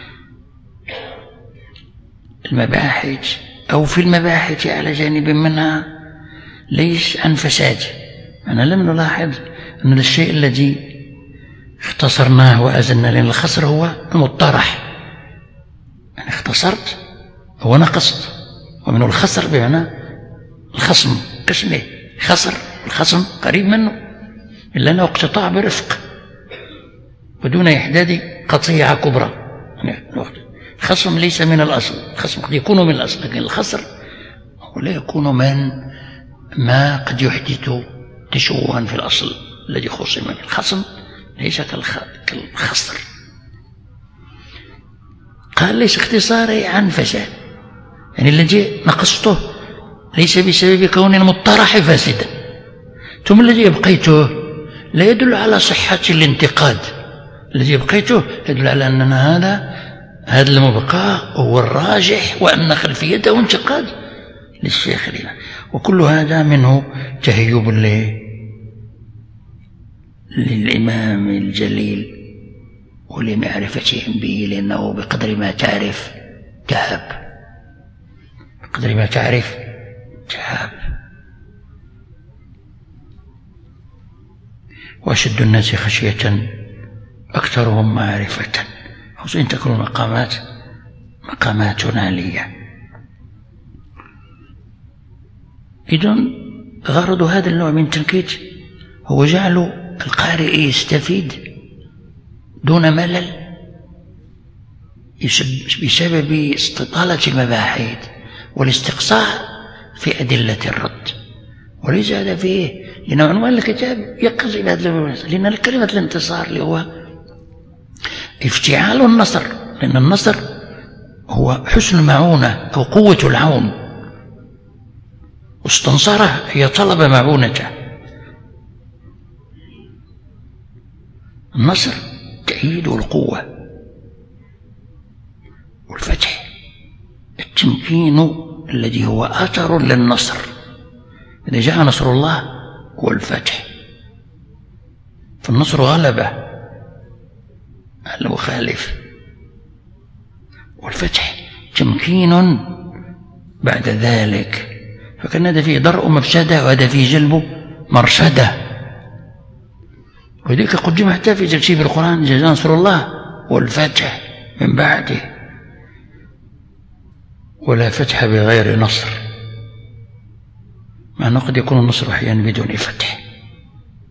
Speaker 1: المباحث أو في المباحث على جانب منها، ليس عن فساد. أنا لم نلاحظ أن الشيء الذي اختصرناه وأزلنا، لأن الخسر هو المطرح، يعني اختصرت هو نقصت، ومن الخسر بمعنى الخصم كاسمه خسر، الخصم قريب منه إلا أنه اقتطاع برفق بدون إحداث قطيعة كبرى. الخصم ليس من الأصل، الخصم قد يكون من الأصل، لكن الخسر لا يكون من ما قد يحدث تشوها في الأصل الذي خصم منه. الخصم ليس كالخسر. قال ليس اختصاري عن فساد، يعني الذي نقصته ليس بسبب كون المطرح فاسدا، ثم الذي يبقيته لا يدل على صحة الانتقاد، الذي يبقيته يدل على أننا هذا المبقى هو الراجح، وأن خلفيته انتقاد للشيخ لنا، وكل هذا منه تهيب للإمام الجليل ولمعرفتهم به، لأنه بقدر ما تعرف تهاب، بقدر ما تعرف تهاب. وأشد الناس خشية أكثرهم معرفة، خصوصا إن تكون مقامات عالية. إذن غرض هذا النوع من التنقيط هو جعل القارئ يستفيد دون ملل بسبب استطالة المباحث والاستقصاء في أدلة الرد، وليس هذا فيه، لأن عنوان الكتاب يقصد إلى هذا المباحث، لأن كلمة الانتصار اللي هو افتعال النصر، لأن النصر هو حسن المعونة أو قوة العون، واستنصره هي طلب معونته. النصر تأييد القوة، والفتح التمكين الذي هو أثر للنصر. إذا جاء نصر الله هو الفتح، فالنصر غلبة على المخالف، والفتح تمكين بعد ذلك، فكان هذا فيه درء مفسدة وهذا فيه جلب مرشدة. وذلك قدم حتى في ترتيب القرآن جاء نصر الله والفتح من بعده، ولا فتح بغير نصر، مع أنه قد يكون النصر أحيانا بدون فتح،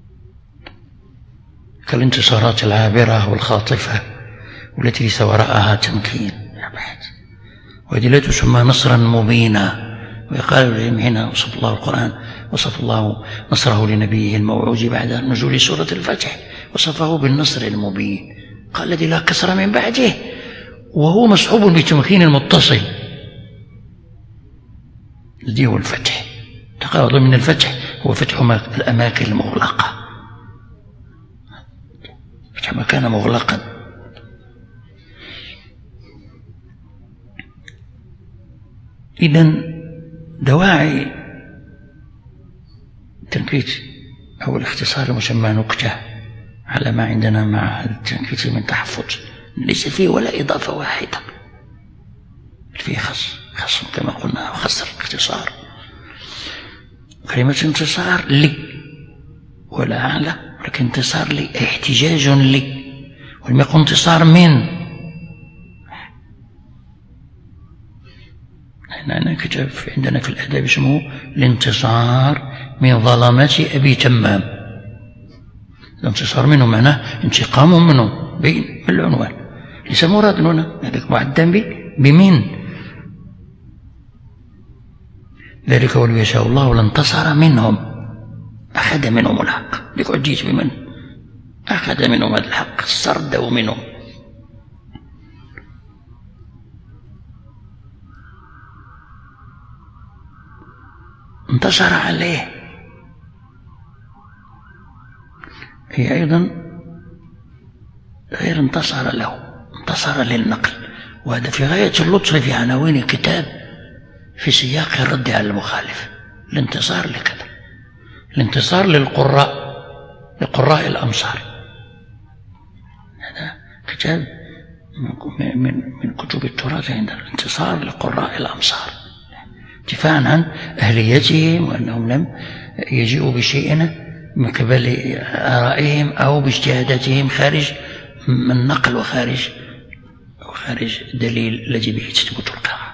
Speaker 1: كالانتصارات العابرة والخاطفة والتي ليس وراءها تمكين. وهذه لا تسمى نصرا مبينا. ويقال العلم هنا وصف الله القرآن، وصف الله نصره لنبيه الموعوظ بعد نزول سورة الفتح، وصفه بالنصر المبين. قال الذي لا كسر من بعده، وهو مصحوب بتمكين المتصل الذي هو الفتح. تقاضى من الفتح هو فتح الأماكن المغلقة، فتح ما كان مغلقا. إذن دواعي التنكيت أو الاختصار المسمى نكتة على ما عندنا مع التنكيت من تحفظ ليس فيه ولا إضافة واحدة، فيه خص كما قلنا، وخص الاختصار. كلمة انتصار لي ولا أعلى، ولكن انتصار لي احتجاج لي، ولم يكن انتصار من. أنا كتاب عندنا في الأدب اسمه الانتصار من ظلمات أبي تمام. الانتصار منه معناه انتقام منه، بين من العنوان ليس مراد هنا، هذاك معدم بمن ذلك ولو يشاء الله لانتصر منهم، أخذ منهم الحق. لك عجيت بمن أخذ منهم هذا الحق، استردوا منهم. انتصر عليه هي أيضا غير انتصر له، انتصر للنقل. وهذا في غاية اللطف في عناوين الكتاب في سياق الرد على المخالف. الانتصار لكذا، الانتصار لقراء الأمصار. هذا كتاب من كتب التراث عندنا، الانتصار لقراء الأمصار، دفاعا عن أهليتهم وأنهم لم يجيئوا بشيء من قبل آرائهم أو باجتهاداتهم خارج من نقل وخارج دليل الذي به تثبت القراءة.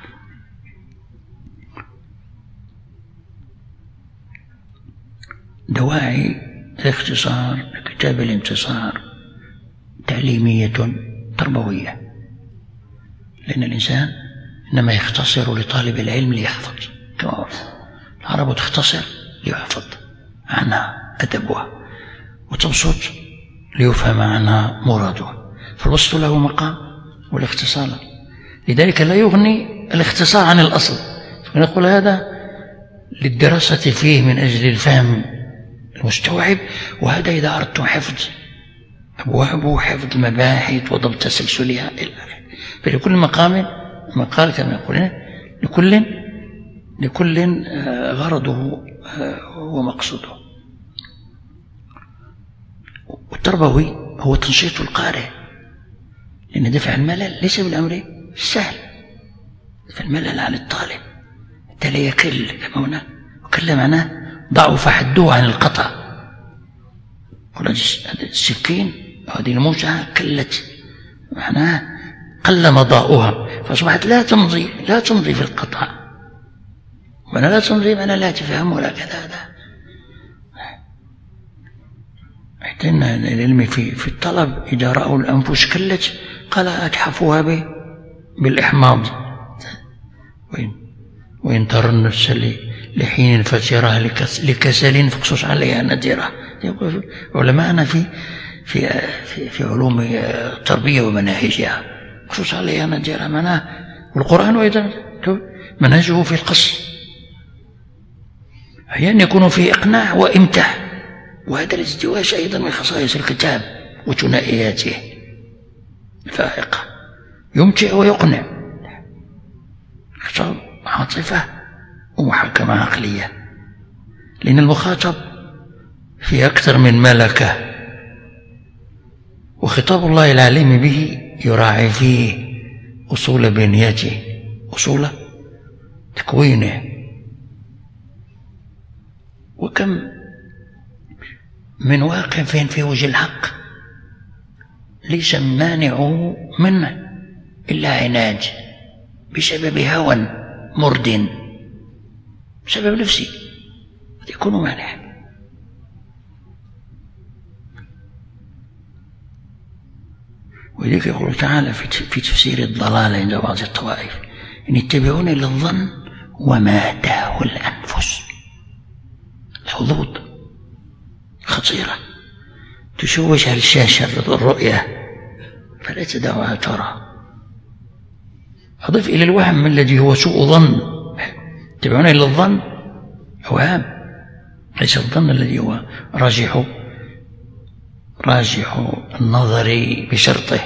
Speaker 1: دواعي الاختصار كتاب الانتصار تعليمية تربوية، لأن الإنسان إنما يختصر لطالب العلم ليحفظ، كما هو العرب تختصر ليحفظ عنها أدبها، وتبسط ليفهم عنها مرادها، فالوسط له مقام والاختصار. لذلك لا يغني الاختصار عن الأصل، فنقول هذا للدراسة فيه من أجل الفهم المستوعب، وهذا إذا أردتم حفظ أبواب وحفظ المباحث وضبط تسلسلها إلى آخره. فلكل مقام مقال كما يقولون، لكل غرضه ومقصوده. والتربوي هو تنشيط القارئ، لأن دفع الملل ليس بالأمر السهل، دفع الملل عن الطالب حتى لا يكل، كما هنا وكل معناه ضعف حده عن القطع. هذا السكين هذه الموجة كلت، معناه قل مضاؤها، فأصبحت لا تمضي في القطع، وأنا لا تمضي معناه لا تفهم ولا كذا. حتى إن العلم في الطلب إذا رأوا الأنفس كلت قال أتحفوها بالإحماض، وإن ترى النفس لحين فترة لكسل فاقصص عليها نذيرة. علماءنا في علوم التربية ومناهجها اقصص عليها نذيرة، معناه والقرآن أيضا منهجه في القص، أحيانا يكون فيه إقناع وإمتاع، وهذا الازدواج أيضا من خصائص الكتاب وثنائياته الفائقة، يمتع ويقنع، خطاب عاطفة ومحاكمة عقلية، لأن المخاطب في أكثر من ملكة، وخطاب الله العليم به يراعي فيه أصول بنيته، أصول تكوينه. وكم من واقف في وجه الحق ليس مانعه منه إلا عناد بسبب هوى مرد، بسبب نفسي قد يكون مانع. ولذلك يقول تعالى في تفسير الضلال عند بعض الطوائف: إن يتبعون إلا الظن وما تهوى الأنفس. الحظوظ خطيرة تشوش على الشاشة الرؤية فلا تدعها ترى. أضف إلى الوهم الذي هو سوء ظن. يتبعون إلا الظن أوهام، ليس الظن الذي هو راجح النظر بشرطه.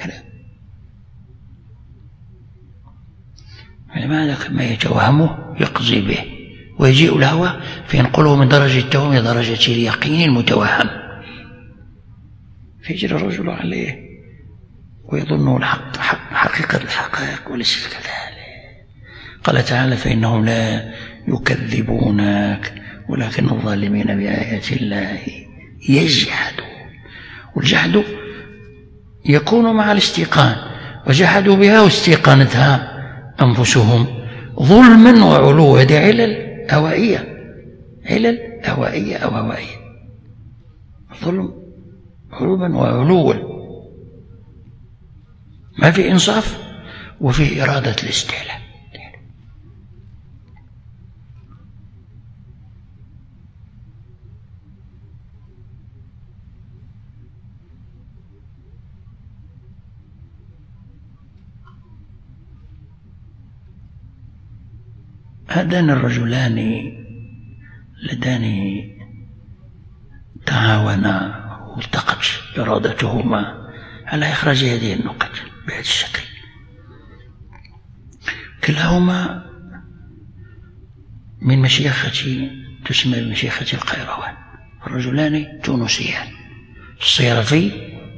Speaker 1: لماذا ما يتوهمه يقضي به، ويجيء الهوى فينقله من درجة التوهم إلى درجة اليقين المتوهم، فيجري الرجل عليه ويظنه الحق حقيقة الحقائق وليس كذلك. قال تعالى: فإنهم لا يكذبونك ولكن الظالمين بآيات الله يجحدون. والجحد يكون مع الاستيقان، وجحدوا بها واستيقنتها أنفسهم ظلما وعلوا. هذه علل هوائية أو هوائية، ظلم علوا وعلوا، ما في إنصاف وفي إرادة الاستعلاء. هذان الرجلان اللذان تعاونا والتقت إرادتهما على إخراج هذه النقط بهذا الشكل. كلاهما من مشيخة تسمى بمشيخة القيروان. الرجلان تونسيان، الصيرفي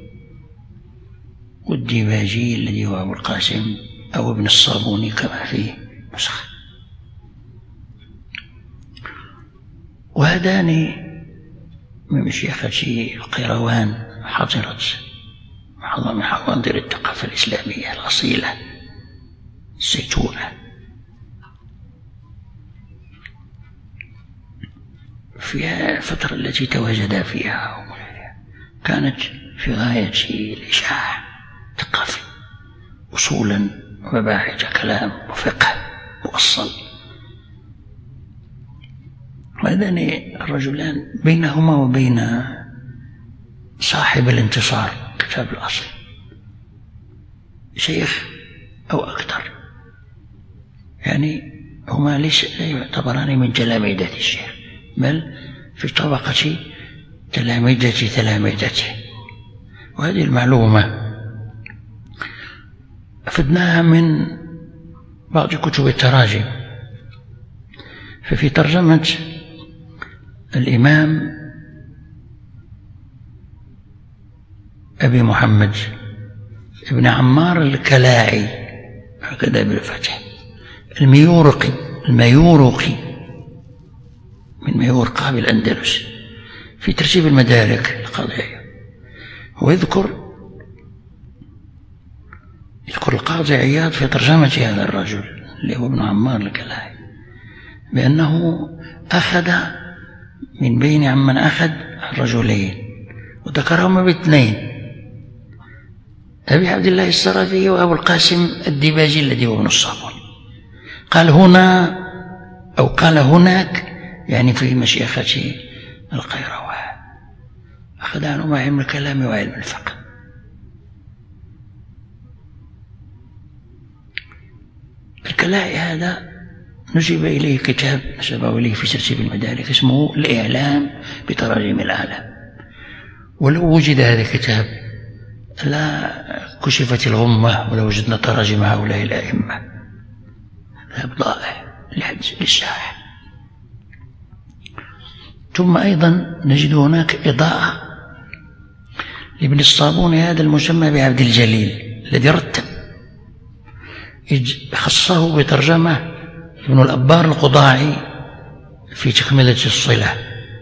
Speaker 1: والديباجي الذي هو أبو القاسم أو ابن الصابوني كما فيه نسخة. وهذان من مشيخة القيروان حضرت من حواضر الثقافة الإسلامية الأصيلة الزيتونة في الفترة التي تواجدا فيها، كانت في غاية الإشعاع الثقافي، أصولا ومباحث كلام وفقه مؤصل. وهذان الرجلان بينهما وبين صاحب الانتصار كتاب الأصل شيخ أو أكثر، يعني هما لا يعتبران من تلاميذة الشيخ، بل في طبقة تلاميذته. وهذه المعلومة أفدناها من بعض كتب التراجم. ففي ترجمة الإمام أبي محمد ابن عمار الكلاعي، هكذا بالفتح، الميورقي من ميورقة بالأندلس، في ترتيب المدارك القاضية، ويذكر القاضي عياض في ترجمة هذا الرجل اللي هو ابن عمار الكلاعي بأنه أخذ من بين عمن أخذ الرجلين، وذكرهما باثنين: أبي عبد الله الصرافي وأبو القاسم الديباجي الذي هو ابن الصابون. قال هنا أو قال هناك، يعني في مشيخة القيروان، أخذ عنهما علم الكلام وعلم الفقه. الكلاعي هذا نسب إليه كتاب نسبه إليه في ترتيب المدارك اسمه الإعلام بتراجم العالم، ولو وجد هذا الكتاب لا كشفت الغمة ولا وجدنا تراجم هؤلاء الأئمة. كتاب ضائع للساحة. ثم أيضا نجد هناك إضاءة لابن الصابون هذا المسمى بعبد الجليل الذي رتب خصه بترجمة ابن الأبار القضاعي في تكملة الصلة،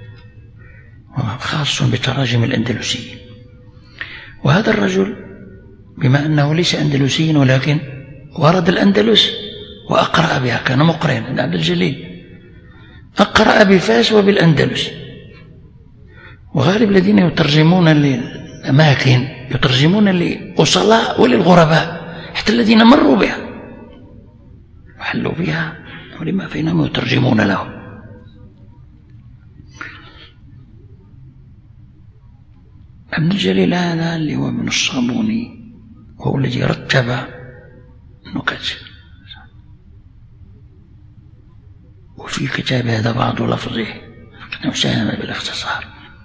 Speaker 1: خاص بتراجم الأندلسيين. وهذا الرجل بما أنه ليس أندلسيا ولكن ورد الأندلس وأقرأ بها، كان مقرئا عبد الجليل، أقرأ بفاس وبالأندلس. وغالب الذين يترجمون للأماكن يترجمون للأصلاء وللغرباء حتى الذين مروا بها وحلوا بها ولما فإنهم يترجمون لهم. ابن الجليل هذا اللي هو ابن الصابوني وهو الذي رتب النكت، وفي كتاب هذا بعض لفظه فقد ساهم بالاختصار،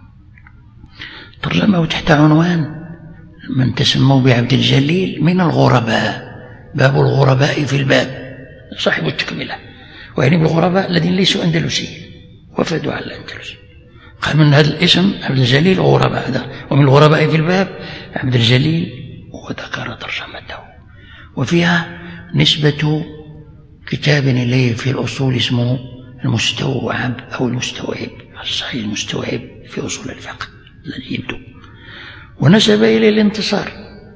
Speaker 1: ترجمه تحت عنوان من تسموا بعبد الجليل من الغرباء، باب الغرباء في الباب، صاحب التكملة، ويعني بالغرباء الذين ليسوا أندلسيين وفدوا على الأندلس. قال من هذا الاسم عبد الجليل غرباء هذا، ومن الغرباء في الباب عبد الجليل، وذكر ترجمته وفيها نسبة كتاب إليه في الأصول اسمه المستوعب أو المستوعب، الصحيح المستوعب في أصول الفقه الذي يبدو، ونسب إليه الانتصار،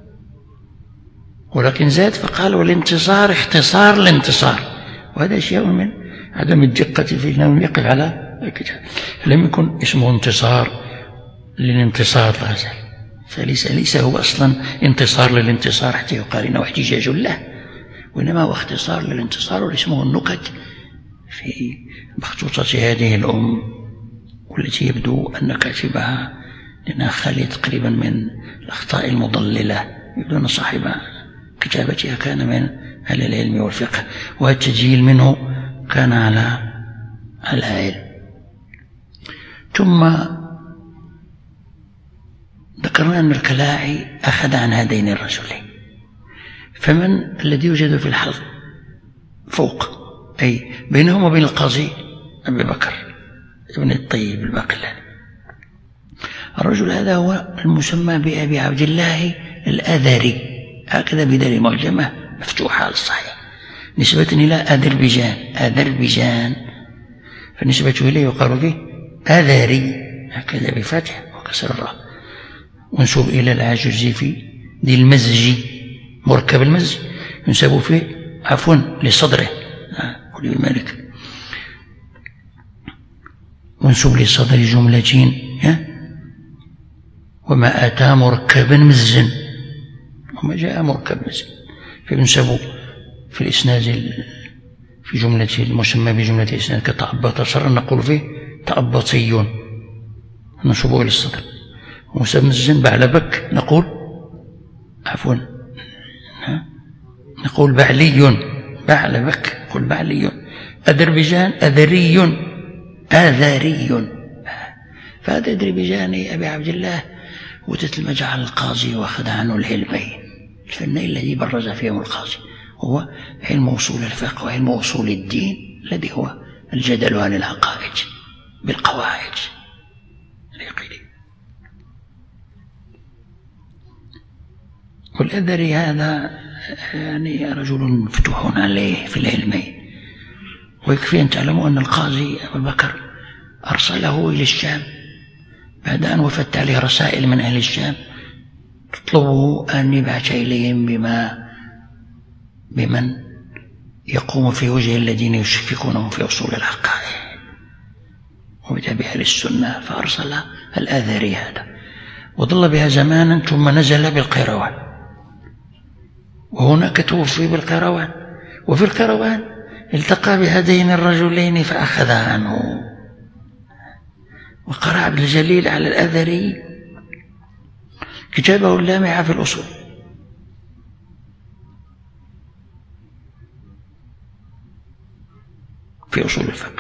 Speaker 1: ولكن زاد فقال والانتصار اختصار الانتصار، وهذا شيء من عدم الدقة في أنه يقف على الكتاب. لم يكن اسمه انتصار للانتصار الغزال، فليس هو أصلا انتصار للانتصار حتى يقال إنه احتجاج له، وإنما هو اختصار للانتصار، واسمه النكت في مخطوطة هذه الأم، والتي يبدو أن كاتبها لأنها خالية تقريبا من الأخطاء المضللة، يبدو أن صاحب كتابتها كان من أهل العلم والفقه، والتسجيل منه كان على علم. ثم ذكرنا أن الكلاعي أخذ عن هذين الرجلين، فمن الذي يوجد في الحلق فوق، أي بينهم وبين القاضي أبي بكر ابن الطيب الباقلاني. الرجل هذا هو المسمى بأبي عبد الله الأذري، هكذا بدال معجمة مفتوحة على الصحيح، نسبة إلى أذربيجان، فالنسبة إليه يقال فيه أذري هكذا بفتح وكسر الراء، منسوب إلى العجوزي في ذي المزج، مركب المزج ينسب فيه لصدره قل الملك، منسوب لصدر جملتين وما أتى مركبا مزجا، وما جاء مركب مزج، فينسب في الإسناد في جملة المسمى بجملة الإسناد كتعبط صر نقول فيه تعبطي ننسبه إلى الصدر، ومنسب مزجا بعلبك نقول نقول بعلي، بعلبك نقول بعلي، أذربيجان أذري، فهذا أذربيجاني أبي عبد الله وتتلمج على القاضي وأخذ عنه العلمين الفنين الذي برز فيهم القاضي، هو علم أصول الفقه وعلم أصول الدين الذي هو الجدل عن العقائد بالقواعد. والأذري هذا يعني رجل مفتوح عليه في العلمين، ويكفي أن تعلموا أن القاضي أبو بكر أرسله إلى الشام بعد أن وفدت عليه رسائل من أهل الشام تطلبه أن يبعث إليهم بمن يقوم في وجه الذين يشككونهم في أصول العقائد وبتابع السنة، فأرسل الأذري هذا، وظل بها زمانا ثم نزل بالقيروان، وهناك توفي بالقيروان، وفي القيروان التقى بهذين الرجلين فأخذ عنه، وقرأ عبد الجليل على الأذري كتابه اللامع في الأصول، في أصول الفقه،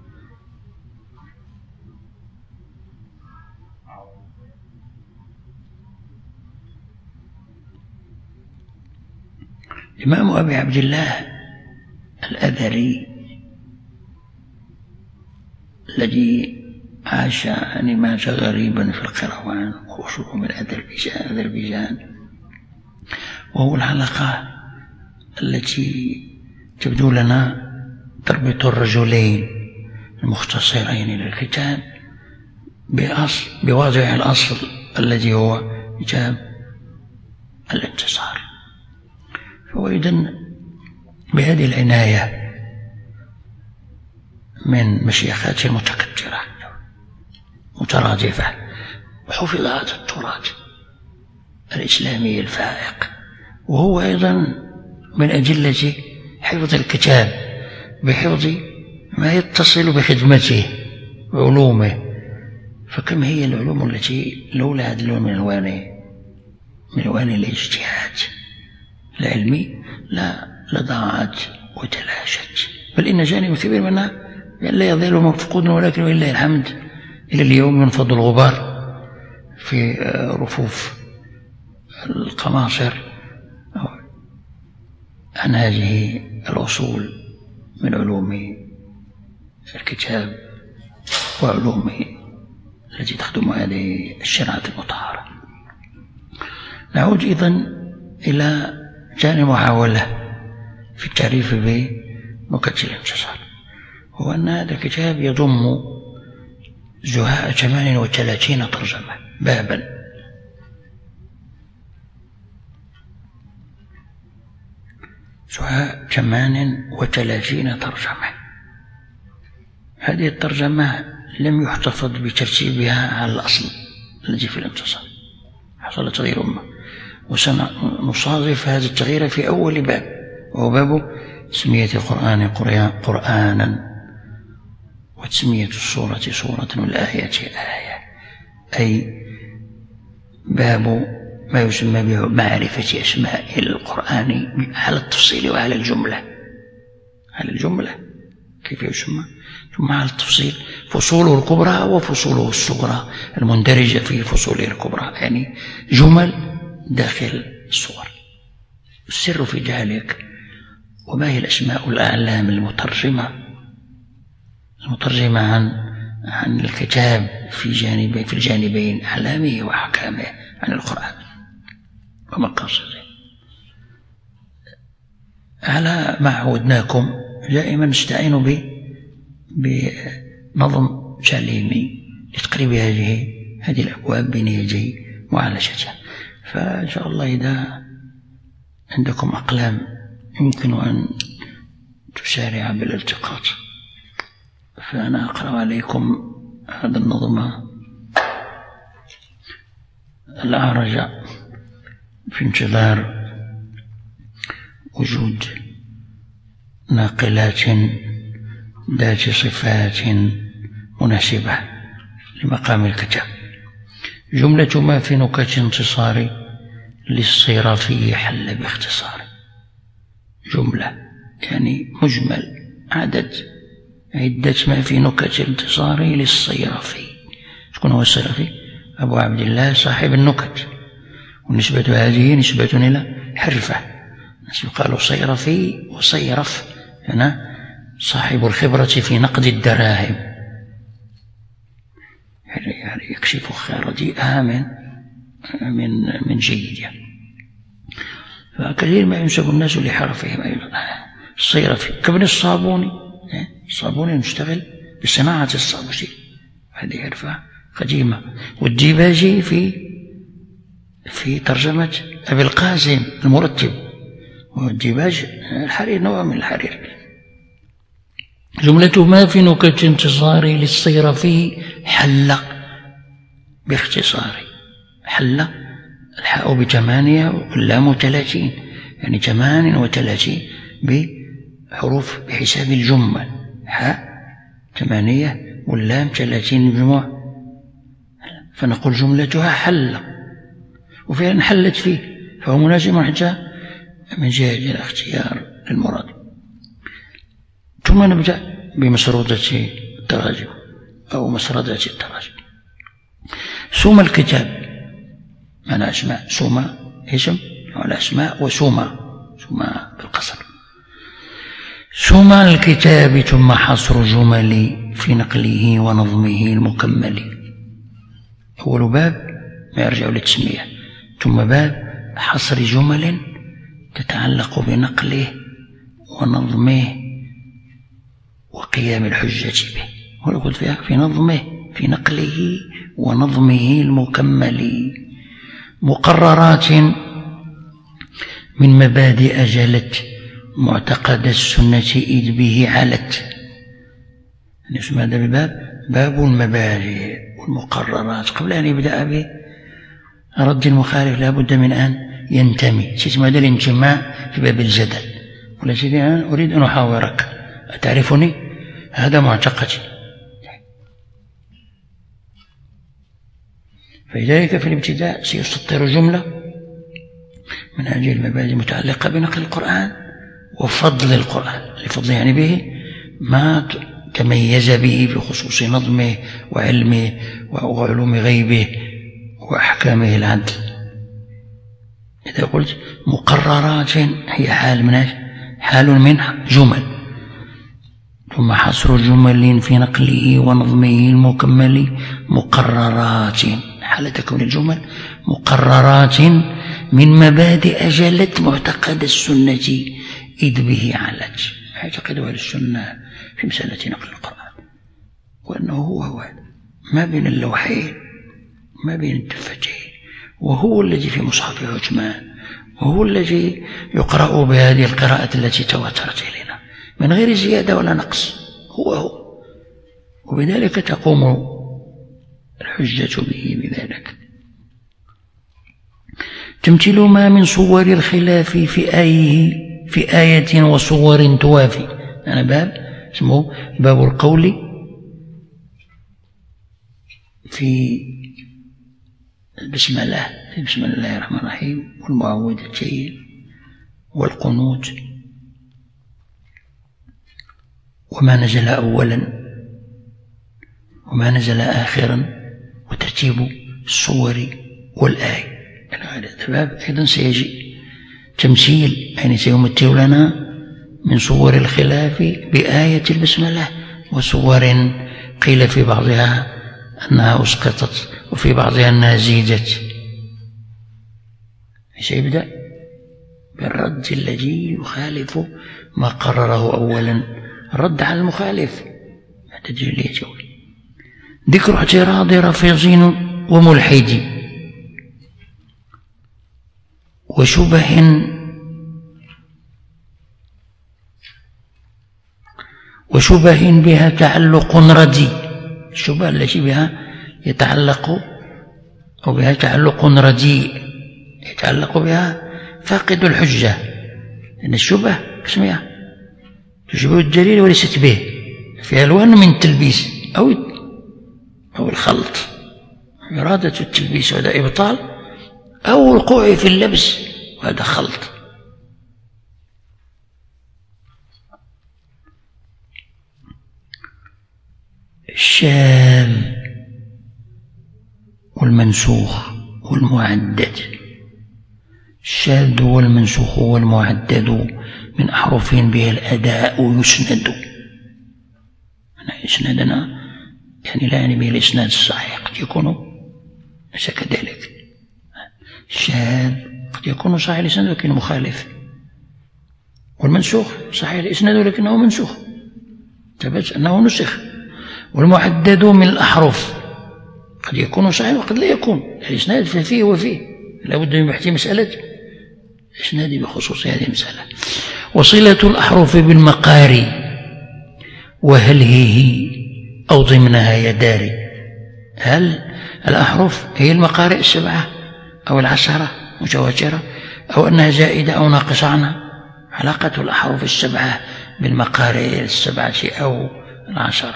Speaker 1: الإمام أبي عبد الله الأذري الذي عاش مات غريبا في القيروان وصوله من أذربيجان، وهو الحلقة التي تبدو لنا تربط الرجلين المختصرين للكتاب بواضع الأصل الذي هو كتاب الانتصار. فهو إذن بهذه العناية من مشيخات متكثرة مترادفة، وحفظ هذا التراث الإسلامي الفائق، وهو أيضا من أدلة حفظ الكتاب بحفظ ما يتصل بخدمته وعلومه. فكم هي العلوم التي لولا هذا اللون من ألوان الاجتهاد العلمي لضاعت وتلاشت، بل إن جانب كبير منها لا يزال مفقودا، ولكن ولله الحمد إلى اليوم ينفض الغبار في رفوف القماصر عن هذه الأصول من علوم الكتاب وعلوم التي تخدم هذه الشريعة المطهرة. نعود إذن إلى جانب محاولة في التعريف بنكت الانتصار، هو أن هذا الكتاب يضم زهاء 38 ترجمة بابا، زهاء 38 ترجمة. هذه الترجمة لم يحتفظ بترتيبها على الأصل الذي في الانتصار، حصل تغيير أمة، وسنصادف هذا التغيير في أول باب، وهو باب تسمية القرآن قرآنا وتسمية السورة سورة والآية آية، أي باب ما يسمى بمعرفة أسماء القرآن على التفصيل وعلى الجملة. على الجملة كيف يسمى؟ ثم على التفصيل، فصوله الكبرى وفصوله الصغرى المندرجة في فصوله الكبرى، يعني جمل داخل الصور. السر في ذلك وما هي الأسماء الأعلام المترجمة عن الكتاب في الجانبين أعلامه وأحكامه عن القرآن ومقاصده. على ما عودناكم دائما نستعين بنظم تعليمي لتقريب هذه الأبواب بين يدي معالجتها. فإن شاء الله إذا عندكم أقلام يمكن أن تسارع بالالتقاط، فأنا أقرأ عليكم هذا النظم الأعرج في انتظار وجود ناقلات ذات صفات مناسبة لمقام الكتاب. جملة ما في نكت انتصار للصرافي حل باختصار. جملة يعني مجمل عدد عدة ما في نكت انتصار للصرافي. شكون هو الصرافي؟ أبو عبد الله صاحب النكت، ونسبة هذه نسبة إلى حرفة، قالوا صيرفي وصيرف هنا صاحب الخبرة في نقد الدراهم، يعني يكشف خارديئها من جيدها. فكثير ما ينسب الناس لحرفهم أيضا. الصيرفي كابن الصابوني، الصابوني نشتغل بصناعة الصابون، هذه حرفة قديمة. والديباجي في ترجمة أبي القاسم المرتب، والديباج الحرير نوع من الحرير. جملة ما في نكت انتصاري للصيرفي حل باختصاري. حل الحاء ب8 واللام 30، يعني 38 بحروف بحساب الجمل، حاء 8 واللام 30 مجموع، فنقول جملتها حل، وفعلا حلت فيه، فهو مناسب حتى من جهة الاختيار للمراد. ثم نبدأ بمسرودة التراجم أو مسردة التراجم. سوم الكتاب معنى أسماء، سوم اسم على أسماء، وسوم بالقصر. سوم الكتاب ثم حصر جمل في نقله ونظمه المكمل. أول باب ما يرجع للتسمية، ثم باب حصر جمل تتعلق بنقله ونظمه وقيام الحجة به. ونقول في نظمه في نقله ونظمه المكمل. مقررات من مبادئ جلت معتقد السنة إذ به علت. نسمى هذا الباب باب المبادئ والمقررات قبل أن يبدأ رد المخالف لا بد من أن ينتمي، اسمه هذا الانتماء في باب الجدل. ولا سيدي أنا أريد أن أحاورك، أتعرفني؟ هذا معتقدي. فلذلك في الابتداء سيسطر جملة من هذه المبادئ المتعلقة بنقل القرآن وفضل القرآن، لفضل يعني به ما تميز به في خصوص نظمه وعلمه وعلوم غيبه وأحكامه العدل. إذا قلت مقررات هي حال من جمل، ثم حصر جمل في نقله ونظمه المكمل مقررات، حال تكون الجمل مقررات من مبادئ جلت معتقد السنة إذ به علت. يعتقد أهل السنة في مسألة نقل القرآن وأنه هو ما بين اللوحين ما بين الدفتين، وهو الذي في مصحف عثمان، وهو الذي يقرأ بهذه القراءة التي تواترت إلينا من غير زيادة ولا نقص، هو وبذلك تقوم الحجة به بذلك. تمثيل ما من صور الخلاف في آية وصور توافي. أنا باب اسمه باب القول في بسم الله الرحمن الرحيم والمعوذتين والقنوت وما نزل أولا وما نزل آخرا وترتيب الصور والآية. الباب أيضا سيجي تمثيل، يعني سيمثل لنا من صور الخلاف بآية البسملة وصور قيل في بعضها أنها أسقطت وفي بعضها أنها زيدت. سيبدأ بالرد الذي يخالف ما قرره أولا، الرد على المخالف تجلية جول. ذكر اعتراض رفيض وملحد وشبه بها تعلق ردي، الشبهة التي بها يتعلق أو بها تعلق رديء يتعلق بها فاقد الحجة، لأن الشبهة اسمها تشبه الدليل وليست به، فيها ألوان من التلبيس أو الخلط، إرادة التلبيس وهذا إبطال، أو الوقوع في اللبس وهذا خلط. الشاذ والمنسوخ والمعدد. الشاذ والمنسوخ والمعدد من أحرف بها الأداء يسند. إسنادنا يعني لا يعني به الإسناد الصحيح، قد يكون ليس كذلك. الشاذ قد يكون صحيح الإسناد ولكنه مخالف، والمنسوخ صحيح الإسناد ولكنه منسوخ ثبت أنه نسخ. والمعدد من الأحرف قد يكون صحيح وقد لا يكون، الإسناد فيه وفيه، لا بد من بحث مسألة الإسناد بخصوص هذه المسألة. وصلة الأحرف بالمقاري وهل هي أو ضمنها يداري. هل الأحرف هي المقارئ السبعة أو العشرة متواترة، أو أنها زائدة أو ناقصة عنها؟ علاقة الأحرف السبعة بالمقارئ السبعة أو العشرة.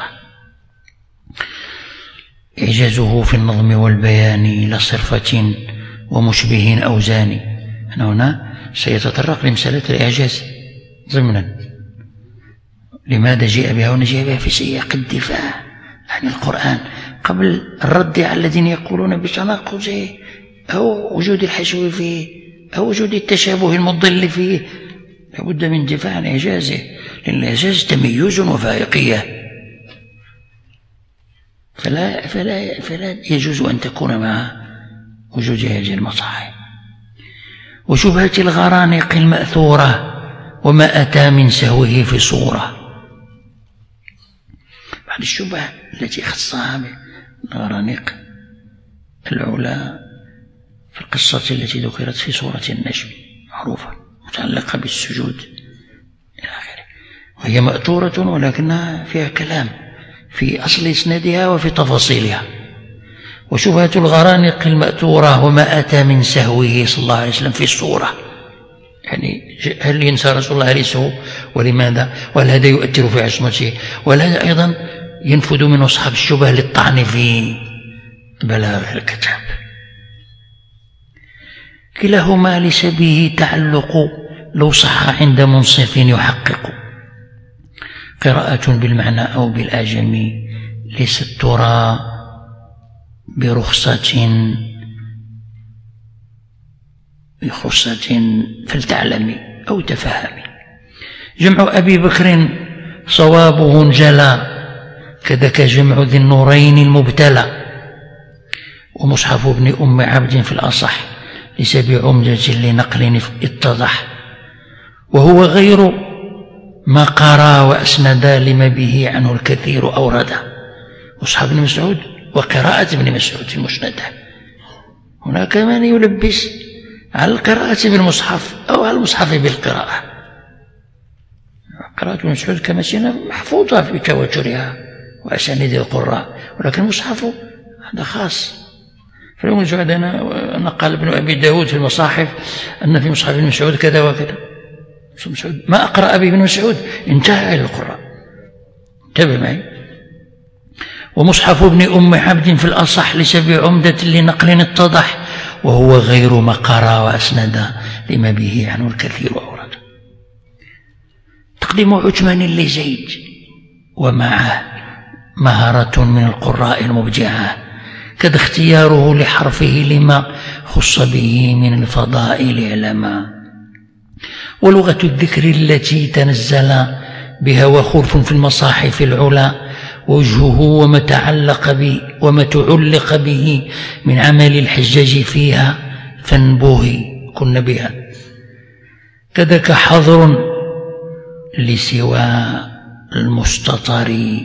Speaker 1: إعجازه في النظم والبيان لصرفة ومشبه أوزان. هنا سيتطرق لمسألة الإعجاز ضمنا. لماذا جاء بها؟ ونجاء بها في سياق الدفاع عن القرآن قبل الرد على الذين يقولون بتناقضه أو وجود الحشو فيه أو وجود التشابه المضل فيه. لابد من دفاع عن إعجازه، لأن الإعجاز تميز وفائقية، فلا يجوز أن تكون مع وجود هذه المصاحب. وشبهة الغرانق المأثورة وما أتى من سهوه في صورة. بعد الشبهة التي خصها الغرانق العلا في القصة التي ذكرت في سورة النجم معروفة متعلقة بالسجود إلى آخره، وهي مأثورة ولكنها فيها كلام في أصل إسنادها وفي تفاصيلها. وشبهة الغرانق المأثورة وما أتى من سهوه صلى الله عليه وسلم في الصورة، يعني هل ينسى رسول الله ريسه ولماذا؟ وهل هذا يؤثر في عصمته؟ وهل هذا أيضا ينفذ منه أصحاب الشبه للطعن في بلاغ الكتاب؟ كلاهما ليس به تعلق لو صح عند منصف يحقق. قراءة بالمعنى أو بالأعجم ليست ترى برخصة فلتعلمي أو تفهمي. جمع أبي بكر صوابه جلا، كذاك جمع ذي النورين المبتلى. ومصحف ابن أم عبد في الأصح ليس بعمدة لنقل اتضح، وهو غير ما قرا وأسند لما به عنه الكثير أورده. مصحف ابن مسعود وقراءة ابن مسعود في مسنده. هناك من يلبس على القراءة بالمصحف أو على المصحف بالقراءة. قراءة ابن مسعود كما سينا محفوظة في تواترها وأسانيد القراء، ولكن المصحف هذا خاص. فلو مسعود نقل ابن أبي داود في المصاحف أن في مصحف ابن مسعود كذا وكذا. مسعود ما أقرأ أبي بن مسعود انتهى إلى القراء. انتبه معي. ومصحف ابن أم عبد في الأصح ليس بعمدة لنقل اتضح، وهو غير ما قرا وأسند لما به عنه الكثير أورد. تقديم عثمان لزيد ومعه مهارة من القراء المبدعة، كذا اختياره لحرفه لما خص به من الفضائل علما. ولغة الذكر التي تنزل بها وخلف في المصاحف العلا، وجهه وما تعلق به من عمل الحجاج فيها فانبوه كن بها. كذاك حظر لسوى المستطر،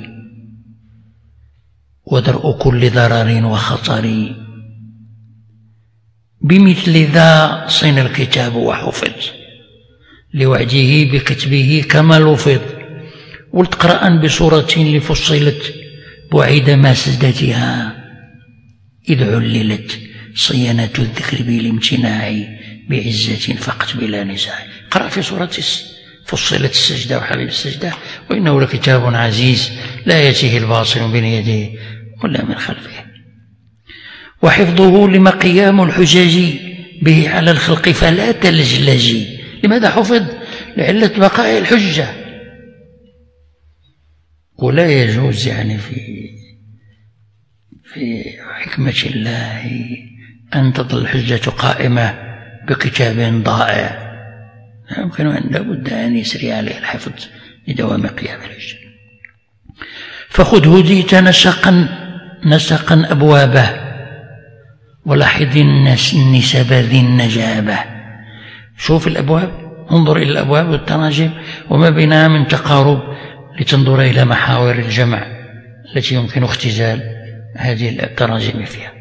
Speaker 1: ودرء كل ضرر وخطر. بمثل ذا صين الكتاب وحفظ، لوعده بكتبه كما لفظ. ولتقرأ بصورة لفصلت بعيد ما سدتها، إذ عللت صيانة الذكر بالامتناع بعزة فقط بلا نزاع. قرأ في صورة فصلت السجدة وحبيب السجدة، وإنه لكتاب عزيز لا يأتيه الباطل من بين يديه ولا من خلفه. وحفظه لما قيام الحجاج به على الخلق فلا تلجلجي. لماذا حفظ؟ لعلة بقاء الحجة. ولا يجوز يعني في حكمة الله أن تظل الحجة قائمة بكتاب ضائع. يمكن أن لابد أن يسري عليه الحفظ لدوام قيام الحجة. فخذ هديت نسقا أبوابه، ولاحظ النسب ذي النجابة. شوف الأبواب، انظر إلى الأبواب والتراجم وما بينها من تقارب، لتنظر إلى محاور الجمع التي يمكن اختزال هذه التراجم فيها.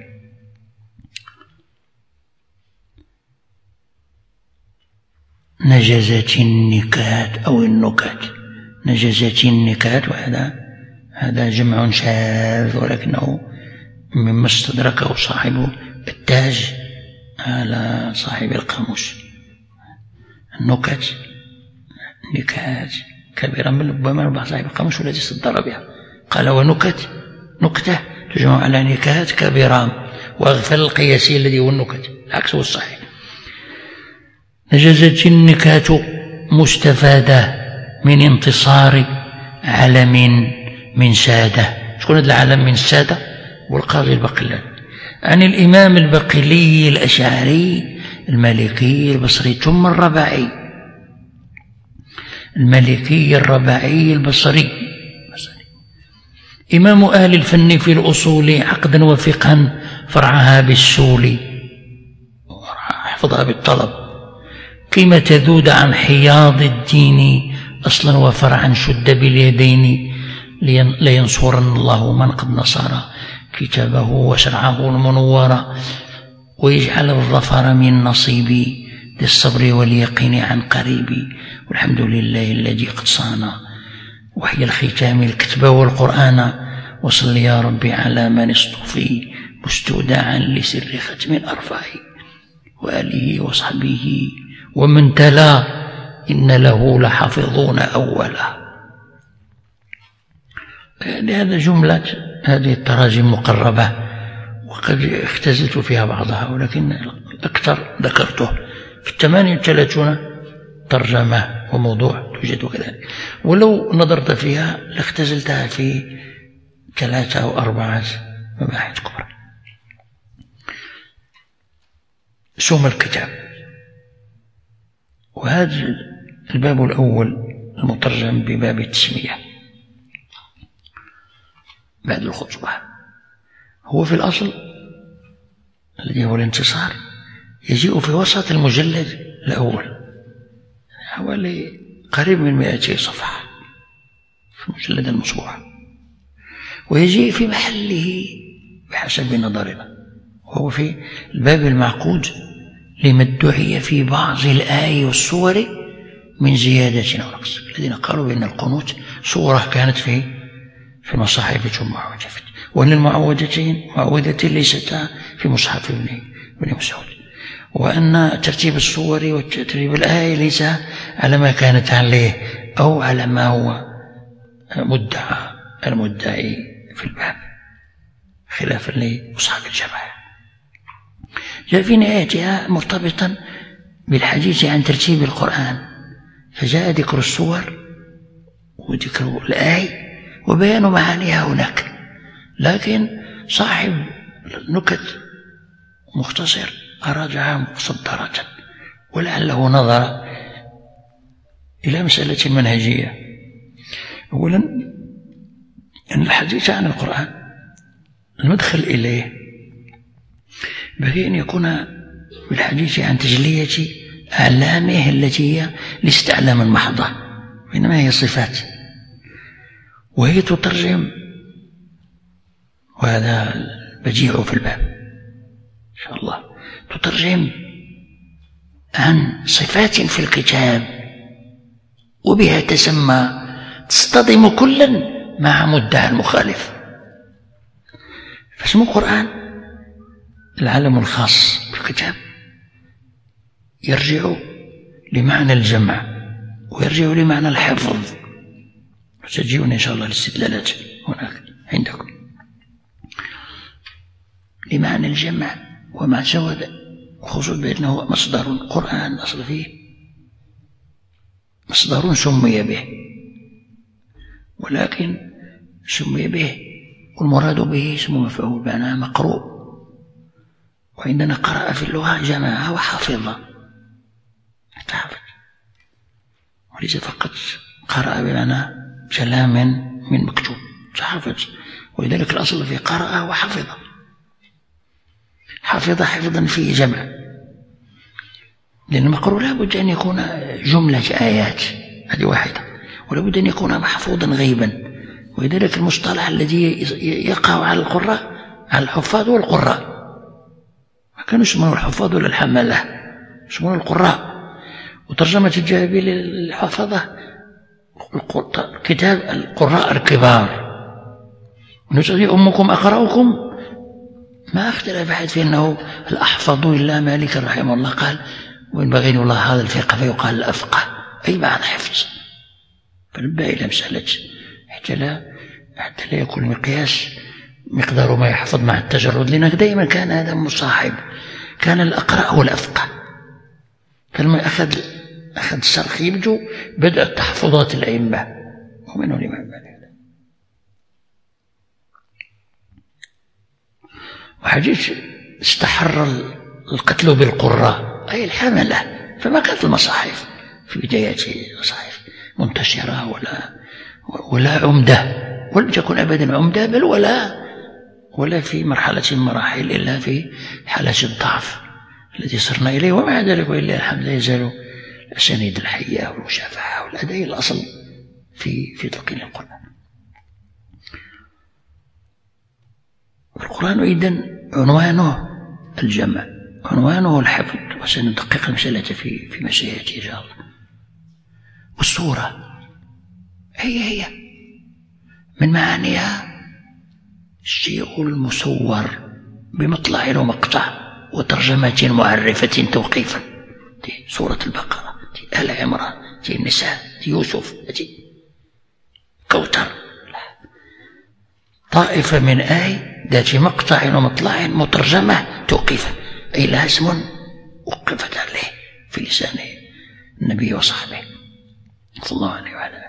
Speaker 1: نجزت النكات أو النكات، نجزت النكات، وهذا جمع شاذ ولكنه مما استدركه صاحب التاج على صاحب القاموس. النكت نكات كبيرة، من ربما ربع صاحب القاموس الذي استدر بها قال ونكت نكتة تجمع على نكات كبيران، واغفل القياسي الذي هو النكت، العكس هو الصحيح. نجزت النكات مستفادة من انتصار علم من سادة. شكون هذا العلم من السادة؟ والقاضي البقلاني، عن الإمام البقلي الأشعري المالكي البصري ثم الرباعي، المالكي الرباعي البصري، إمام أهل الفن في الأصول عقدا وفقها، فرعها بالسول حفظها بالطلب. قيمة ذود عن حياض الدين أصلا وفرعا شد باليدين، لينصرن الله من قد نصر كتابه وشرعه المنور، ويجعل الظفر من نصيبي للصبر واليقين عن قريبي. والحمد لله الذي قد صان وحي الختام الكتب والقرآن، وصل يا ربي على من اصطفي مستودعا لسر ختم الأرفاع وآله وصحبه ومن تلا إن له لحافظون أولا. لهذا جملة هذه التراجم مقربة، وقد اختزلت فيها بعضها، ولكن الأكثر ذكرته في 38 ترجمة وموضوع توجد كذلك، ولو نظرت فيها لاختزلتها في 3 أو 4 مباحث كبرى. سوم الكتاب، وهذا الباب الأول المترجم بباب التسمية بعد الخطبة، هو في الأصل الذي هو الانتصار يجيء في وسط المجلد الأول، حوالي قريب من 200 صفحة في المجلد المصبوح، ويجيء في محله بحسب نظرنا، وهو في الباب المعقود لما ادعي في بعض الآي والصور من زيادة أو نقص. الذين قالوا بأن القنوت صورة كانت في المصاحف ثم عوجفت، وأن المعوذتين ليستا في مصحف ابن مسعود، وأن ترتيب الصور وترتيب الآية ليس على ما كانت عليه أو على ما هو المدعي في الباب، خلافا لمصحف الجماعة. جاء في نهايتها مرتبطا بالحديث عن ترتيب القرآن، فجاء ذكر الصور وذكر الآية وبيان معانيها هناك، لكن صاحب نكت مختصر أراجعها مصدرة، ولعله نظر إلى مسألة منهجية. أولا أن الحديث عن القرآن المدخل إليه بغي أن يكون بالحديث عن تجلية أعلامه التي هي ليست أعلاما محضة، وإنما هي صفات، وهي تترجم، وهذا بديع في الباب إن شاء الله، تترجم عن صفات في الكتاب وبها تسمى، تصطدم كلا مع مدعى المخالف. فاسم القرآن العالم الخاص بالكتاب يرجع لمعنى الجمع ويرجع لمعنى الحفظ، وستجيون إن شاء الله الاستدلالات هناك عندكم. لمعنى الجمع ومع سواد، خصوصا بأنه مصدر قرآن أصل فيه مصدر سمي به، ولكن سمي به والمراد به اسم مفعول معناه مقروء، وعندنا قرأ في اللغة جمع وحفظ، وليس فقط قرأ بمعنى كلام من مكتوب، حفظ، ولذلك الأصل في قرأ وحفظ. حفظ حفظا فيه جمع، لأن المقروء لا بد أن يكون جملة آيات، هذه واحدة، ولا بد أن يكون محفوظا غيبا، ولذلك المصطلح الذي يقع على القراء على الحفاظ والقراء، ما كانوا يسمونه الحفاظ ولا الحملة، يسمونه القراء. وترجمة الجابي للحفظة كتاب القراء الكبار، ونسأل أمكم أقرأكم، ما اختلف أحد في أنه الأحفظ إلا مالك رحمه الله قال وينبغي الله هذا الفقه فيقال الأفقه، أي معنى حفظ. فنبه إلى مسألة حتى لا يكون المقياس مقدار ما يحفظ مع التجرد، لأنك دائما كان هذا مصاحب، كان الأقرأ هو الأفقه. فلما أخذ الشرخ يبدو بدأت تحفظات الأئمة ومنه الإمام مالك. وحديث استحر القتل بالقراء أي الحملة، فما كانت المصاحف في بداية المصاحف منتشرة ولا عمدة، ولم تكن أبدا عمدة، بل ولا في مرحلة من مراحل إلا في حالة الضعف التي صرنا إليه. ومع ذلك ولله الحمد لا يزال الأسانيد الحية والمشافعة والأداء الأصل في تلقين القرآن. القرآن إذن عنوانه الجمع، عنوانه الحفظ، وسندقق المسألة في مسيرته إن شاء الله. والسورة هي من معانيها الشيء المصور بمطلع ومقطع وترجمة معرفة توقيفا. دي سورة البقرة، دي آل عمران، دي النساء، دي يوسف، دي كوثر. طائفة من آية ذات مقطع ومطلع مترجمة توقيفا، أي لها اسم وقفت عليه في لسان النبي وصحبه صلى الله عليه وسلم.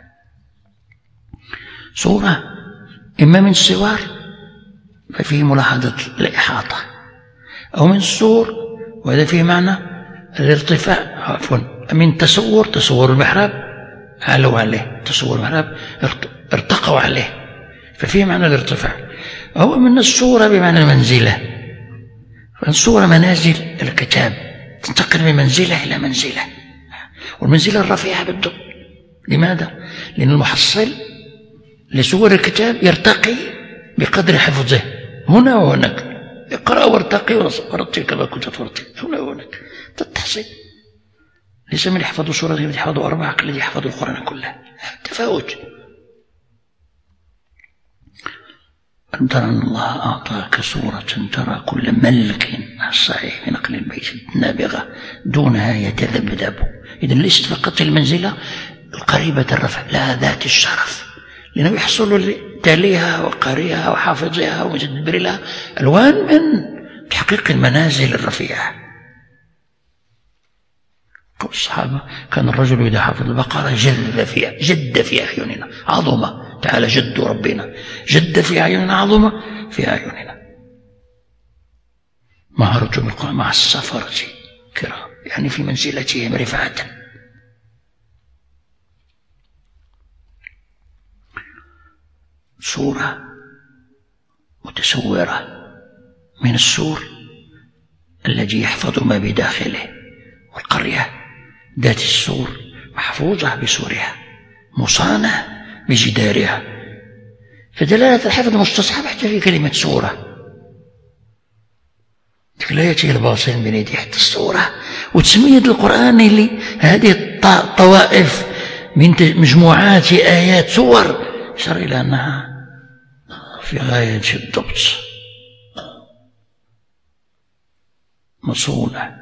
Speaker 1: سورة إما من السوار ففيه ملاحظة الإحاطة، أو من السور وهذا فيه معنى الارتفاع، عفوا من تصور المحراب، علوا عليه تصور المحراب ارتقوا عليه ففيه معنى الارتفاع، أو من السورة بمعنى المنزلة. فالسورة منازل الكتاب، تنتقل من منزلة إلى منزلة، والمنزلة الرفيعة بالضبط. لماذا؟ لأن المحصل لسور الكتاب يرتقي بقدر حفظه هنا وهناك. اقرأ وارتقي ورتل كما كنت ترتل هنا وهناك. التحصيل ليس من يحفظ سورة الذي يحفظ 4 كالذي يحفظ القرآن كله، تفاوت. أن ترى أن الله أعطاك سورة ترى كل ملك الصحيح في نقل البيت نابغة دونها يتذبذب. إذن ليست فقط المنزلة القريبة الرفع، لا ذات الشرف، لأنه يحصل لتاليها وقارئها وحافظها ومتدبر لها ألوان من تحقيق المنازل الرفيعة. الصحابة كان الرجل إذا حفظ البقرة جد في أعيننا عظمة. تعالى جد ربنا، جد في أعيننا عظمة في أعيننا. مهارة بالقرآن مع السفرة كرام، يعني في منزلتهم رفعة. سورة متسورة من السور الذي يحفظ ما بداخله، والقرية ذات السور محفوظة بسورها مصانة بجدارها، فدلالة الحفظ مستصحب حتى في كلمة سورة. لا يأتي الباطل من يدي حتى السورة. وتسمية القرآن اللي هذه الطوائف من مجموعات آيات سور يشار إلى أنها في غاية الضبط مصونة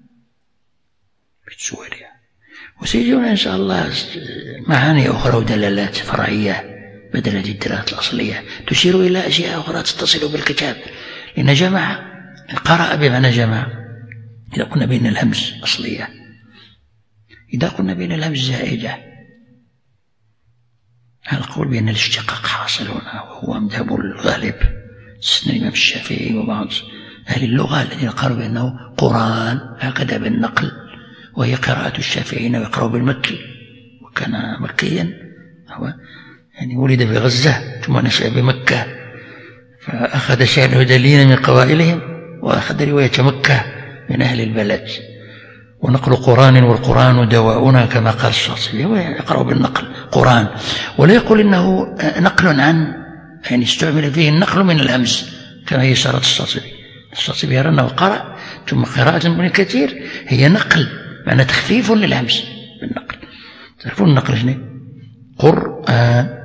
Speaker 1: بتسورها. وسيجون إن شاء الله معاني أخرى ودلالات فرعية بدل هذه الدلالات الأصلية تشير إلى أشياء أخرى تتصل بالكتاب. لأن جمع قرأ بمعنى جمع. إذا قلنا بين الهمز أصلية، إذا قلنا بين الهمز زائدة، هذا القول بأن الاشتقاق حاصل هنا، وهو مذهب الغالب استثنى الإمام الشافعي وبعض أهل اللغة الذين قالوا بأنه قرآن هكذا بالنقل، وهي قراءة الشافعيين ويقرأوا بالمكي، وكان مكيا، هو يعني ولد بغزة ثم نشأ بمكة، فأخذ شأنه دليلا من قوائلهم وأخذ رواية مكة من أهل البلد. ونقل قرآن والقرآن دواؤنا كما قال الشاطبي، هو يقرأ بالنقل قرآن، ولا يقول إنه نقل عن، يعني استعمل فيه النقل من الهمز كما هي إشارة الشاطبي. الشاطبي يرى أنه قرأ ثم قراءة ابن كثير هي نقل، معنى تخفيف للهمز بالنقل. تعرفون النقل شنو؟ قرآن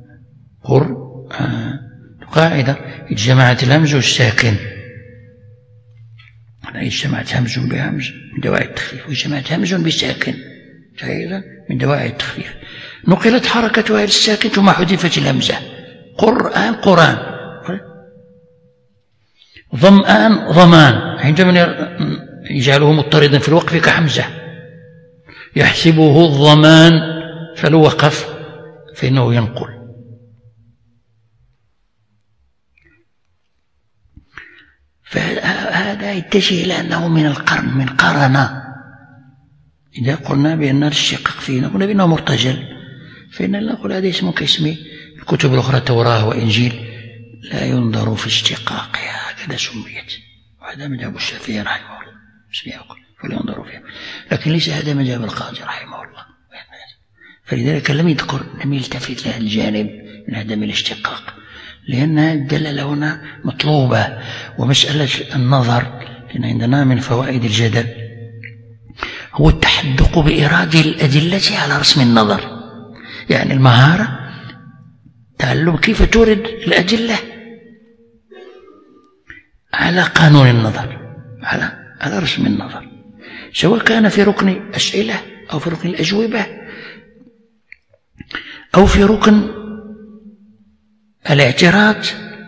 Speaker 1: قاعدة اجتمعت الهمز والساكن، اجتمعت همز بهمز من دواعي التخفيف، واجتمعت همز بساكن أيضا من دواعي التخفيف. نقلت حركتها إلى الساكن ثم حذفت الهمزة. قرآن، ظمآن ضمان، عندما يجعله مضطردا في الوقف كحمزة، يحسبه الضمان فلو وقف فإنه ينقل. فهذا يتجه إلى أنه من القرن، من قرن. إذا قلنا بأن الاشتقاق فيه نقول بأنه مرتجل، فإن نقول هذا اسمه كاسم الكتب الأخرى توراة وإنجيل لا ينظر في اشتقاقها، هكذا سميت، وهذا مذهب الشافعي رحمه الله فلا ينظر فيها، لكن ليس هذا مذهب القاضي رحمه الله. فلذلك لم يلتفت لهذا الجانب من عدم الاشتقاق، لأن الدلالة هنا مطلوبة. ومسألة النظر، لأن عندنا من فوائد الجدل هو التحدق بإيراد الأدلة على رسم النظر، يعني المهارة تعلم كيف تورد الأدلة على قانون النظر، على رسم النظر، سواء كان في ركن الأسئلة أو في ركن الأجوبة أو في ركن الاعتراض.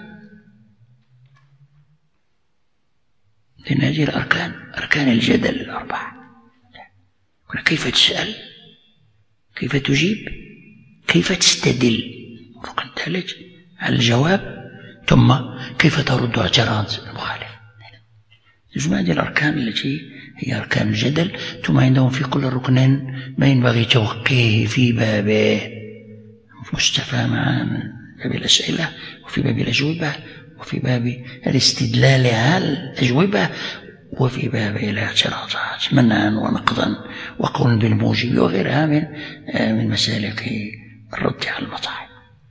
Speaker 1: لأن هذه الأركان أركان الجدل الأربعة. كيف تسأل، كيف تجيب، كيف تستدل، الركن الثالث على الجواب، ثم كيف ترد اعتراض المخالف. تجمع هذه الأركان التي هي أركان الجدل. ثم عندهم في كل ركن ما ينبغي توقيه في بابه، مستفهم عن باب الأسئلة وفي باب الأجوبة وفي باب الاستدلال على الأجوبة وفي باب الاعتراضات منعا ونقضا وقول بالموجب وغيرها من مسالك الرد على المطاعم.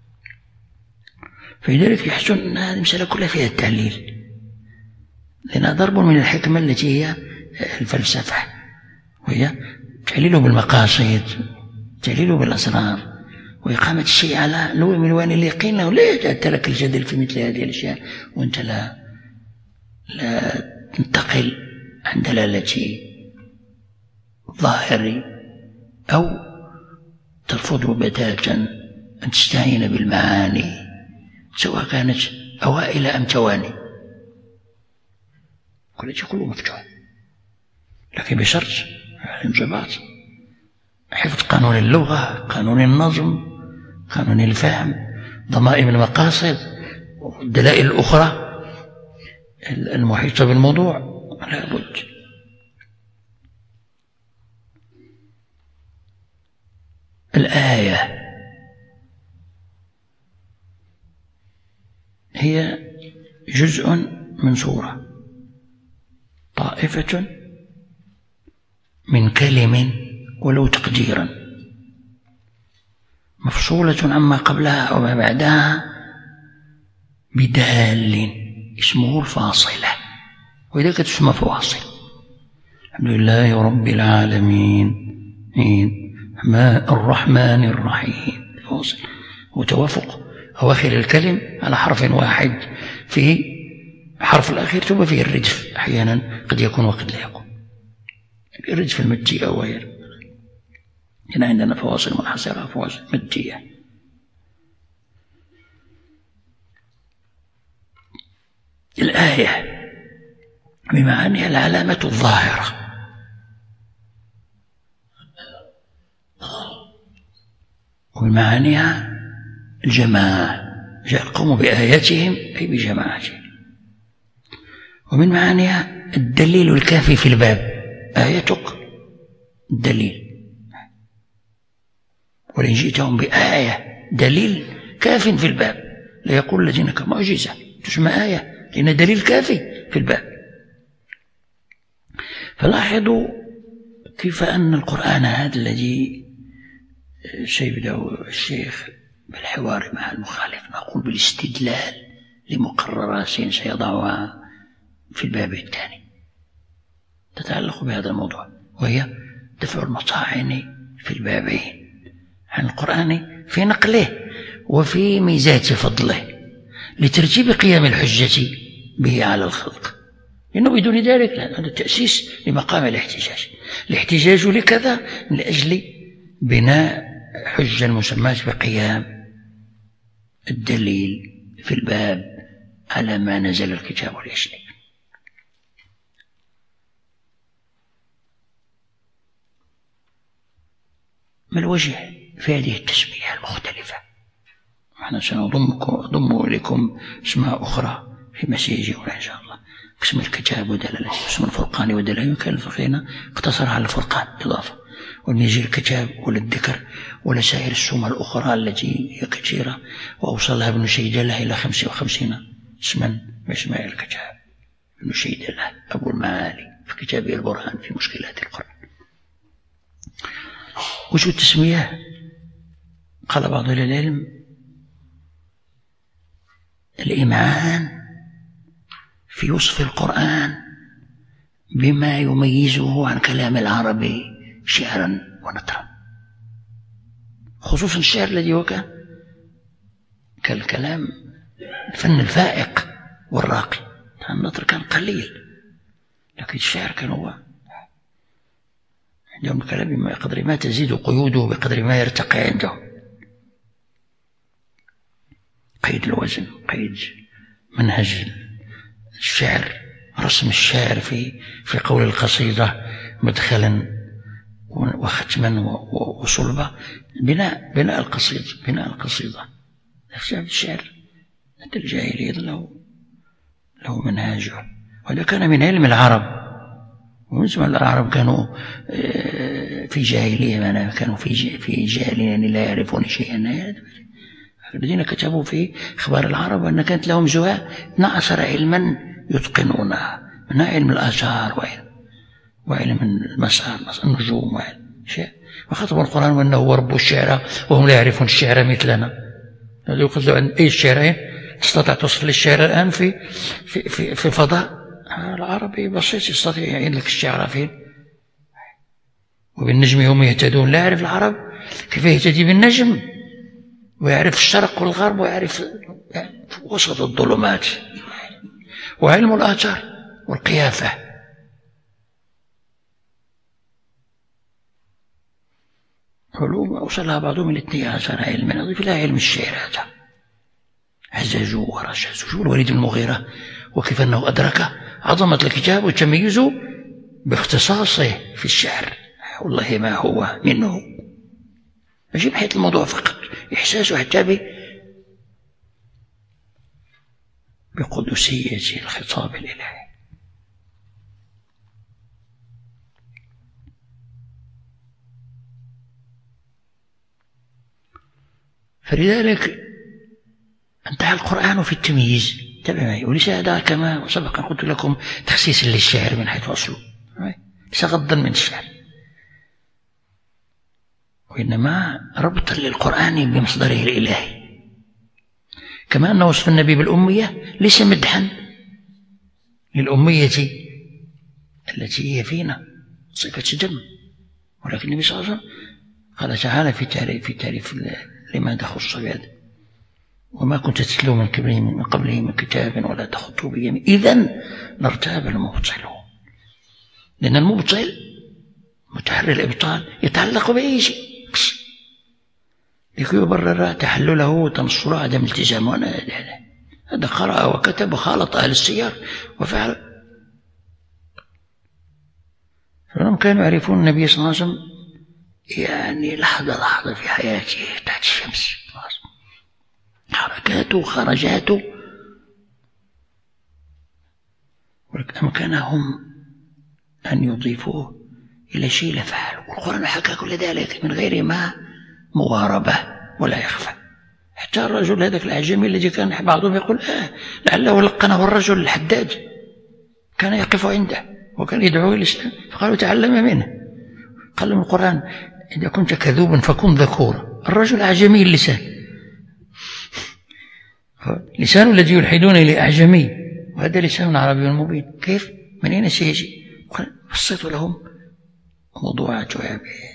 Speaker 1: فلذلك يحسن أن هذه المسألة كلها فيها التعليل، لأنها ضرب من الحكمة التي هي الفلسفة، وهي تعليله بالمقاصد، تعليله بالأسرار، وإقامة الشيء على لون من ألوان اليقين. له لا يتأتلك الجدل في مثل هذه الأشياء وأنت لا تنتقل عن دلالة ظاهر أو ترفض بتاتا أن تستعين بالمعاني سواء كانت أوائل أم تواني. كل شيء كله مفتوح، لكن بشرط الانضباط، حفظ قانون اللغة، قانون النظم، قانون الفهم، ضمائم المقاصد والدلائل الأخرى المحيطة بالموضوع. لا بد. الآية هي جزء من سورة، طائفة من كلم ولو تقديرا، مفصولة عما قبلها أو ما بعدها بدال اسمه الفاصلة، وإذا تسمى فواصل. الحمد لله رب العالمين الرحمن الرحيم، فواصل وتوافق أواخر الكلم على حرف واحد، فيه حرف الأخير ثم فيه الردف، أحيانا قد يكون وقد لا يكون الردف المدي أو غير. هنا عندنا فواصل منحصرة، فواصل مدية. الآية بمعنى العلامة الظاهرة، وبمعنى الجماعة، جاء القوم بآياتهم أي بجماعتهم. ومن معانيها الدليل الكافي في الباب، آيتك دليل، ولئن جئتهم بآية دليل كاف في الباب لا يقول الذين كمعجزة، تسمى آية لأن دليل كافي في الباب. فلاحظوا كيف أن القرآن هذا الذي سيبدأ الشيخ بالحوار مع المخالف، نقول بالاستدلال لمقررات سيضعها في الباب الثاني تتعلق بهذا الموضوع، وهي دفع المطاعن في البابين عن القرآن في نقله وفي ميزات فضله لترتيب قيام الحجة به على الخلق، لأنه بدون ذلك هذا تأسيس لمقام الاحتجاج لكذا من أجل بناء حجة المسماة بقيام الدليل في الباب على ما نزل الكتاب والإسلام. ما الوجه في هذه التسمية المختلفة؟ نحن سنضم إليكم اسماء أخرى في مسيجنا إن شاء الله، اسم الكتاب ودلالته، اسم الفرقان ودلالته. كان الفقهنا اقتصر على الفرقان إضافة، ونجي الكتاب ولا الذكر ولا سائر السمى الأخرى التي هي كثيرة، وأوصلها ابن شيدله إلى 55 اسما من اسماء الكتاب. ابن شيدله أبو المعالي في كتابه البرهان في مشكلات القرآن. وجه التسمية قال بعض العلم الإمعان في وصف القرآن بما يميزه عن كلام العربي شعرا ونثرا، خصوصا الشعر الذي هو كالكلام الفن الفائق والراقي، النثر كان قليل، لكن الشعر كان هو عندهم الكلام بقدر ما تزيد قيوده بقدر ما يرتقي عندهم. قيد الوزن، قيد منهج الشعر، رسم الشعر في قول القصيدة مدخلا وختما وصلبة، بناء القصيدة. الشعر حتى الجاهلية له منهاجه، وهذا كان من علم العرب. ومن العرب كانوا في جاهلية، كانوا في جاهلية يعني لا يعرفون شيئا. الذين كتبوا في أخبار العرب أن كانت لهم زهاء 12 علما يتقنونها، من علم الآثار وعلم المسار النجوم وخطبوا القرآن وأنه هو رب الشعر وهم لا يعرفون الشعر مثلنا. هذا يقول له أي الشعر استطعت توصف للشعر الآن في فضاء العربي بسيط، يستطيع يعين لك الشعر فين. وبالنجم هم يهتدون، لا يعرف العرب كيف يهتدي بالنجم، ويعرف الشرق والغرب، ويعرف وسط الظلمات، وعلم الآثار والقيافة. علوم أوصلها بعضهم إلى 12 علما، نضيف لها علم الشعر هذا. عززوا ورشزوا. شوفوا الوليد بن المغيرة وكيف أنه أدرك عظمة الكتاب وتميزه باختصاصه في الشعر. والله ما هو منه ماشي بحيث الموضوع فقط، إحساسه حتى بقدسية الخطاب الإلهي. فلذلك انتهى القرآن في التمييز، تبع معي. وليس هذا كما سبق أن قلت لكم تخصيصا للشعر من حيث أصله، ليس غضا من الشعر، وإنما ربطا للقرآن بمصدره الإلهي. كما أن وصف النبي بالأمية ليس مدحا للأمية التي هي فينا صفة دم، ولكن النبي صلى الله عليه وسلم قال تعالى في تعريف لماذا خص بهذا: وما كنت تتلو من قبله من كتاب ولا تخطو بيمين إذن لارتاب المبطلون. لأن المبطل متحرر الإبطال يتعلق بأي شيء لكي يبرر تحلله وتنصر عدم التزامه. هذا قرأ وكتب وخالط أهل السيار وفعل. فلم كانوا يعرفون النبي صلى الله عليه وسلم يعني لحظة في حياته تحت الشمس، حركاته خرجاته، ولكن أمكنهم أن يضيفوه إلى شيء لفعله. والقرآن حكى كل ذلك من غير ما مواربة ولا يخفى. حتى الرجل هذاك الأعجمي الذي كان بعضهم يقول لعله لقنه الرجل الحداد، كان يقف عنده وكان يدعو إلى الإسلام، فقالوا تعلم منه. قال لهم القرآن: إذا كنت كذوبا فكن ذكورا. الرجل أعجمي اللسان، لسان الذي يلحدون إلى أعجمي، وهذا لسان عربي مبين. كيف؟ من أين سيجي؟ قال: بسطوا لهم موضوعاتها.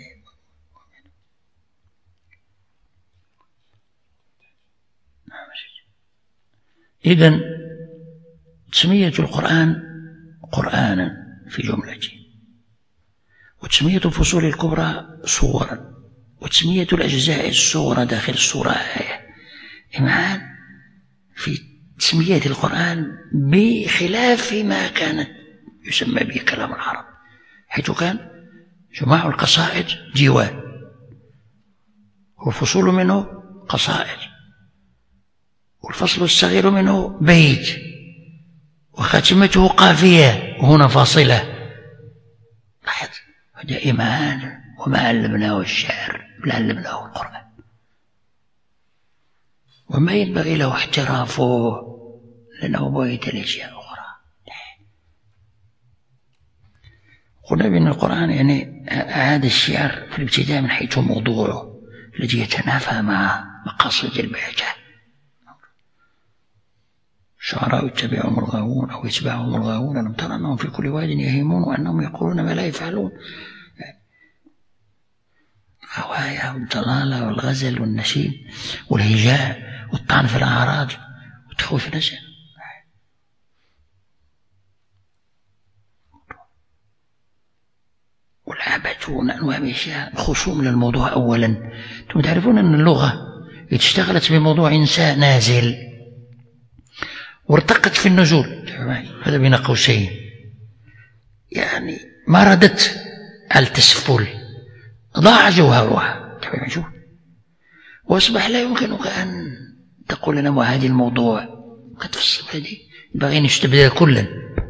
Speaker 1: إذن تسمية القرآن قرآنا في جملته، وتسمية الفصول الكبرى صورا، وتسمية الأجزاء الصورة داخل الصورة آية. إمعان في تسمية القرآن بخلاف ما كانت يسمى به كلام العرب، حيث كان جماع القصائد ديوان، والفصول منه قصائد، والفصل الصغير منه بيت، وخاتمته قافية وهنا فاصلة. لاحظ، هذا إيمان. وما علمناه الشعر بل علمناه القرآن، وما ينبغي له احترافه لأنه بويت لأشياء أخرى. قلنا بأن القرآن يعني أعاد الشعر في الابتداء من حيث موضوعه الذي يتنافى مع مقاصد البهجة. الشعراء يتبعهم الغاوون أو يتبعهم الغاوون ألم تر أنهم في كل واد يهيمون وأنهم يقولون ما لا يفعلون. الغواية والضلالة والغزل والنشيد والهجاء والطعن في الأعراض وتخويف الناس. لعبة وأنواع من الأشياء، خصوم للموضوع. أولا أنتم تعرفون أن اللغة اشتغلت بموضوع إنسان نازل وارتقت في النزول، هذا بين قوسين، يعني ما ردت على التسفل، ضاع جوهرها، وأصبح لا يمكنك أن تقول لنا هذه الموضوع قد تفصل هذه، ينبغي أن يستبدل كلا.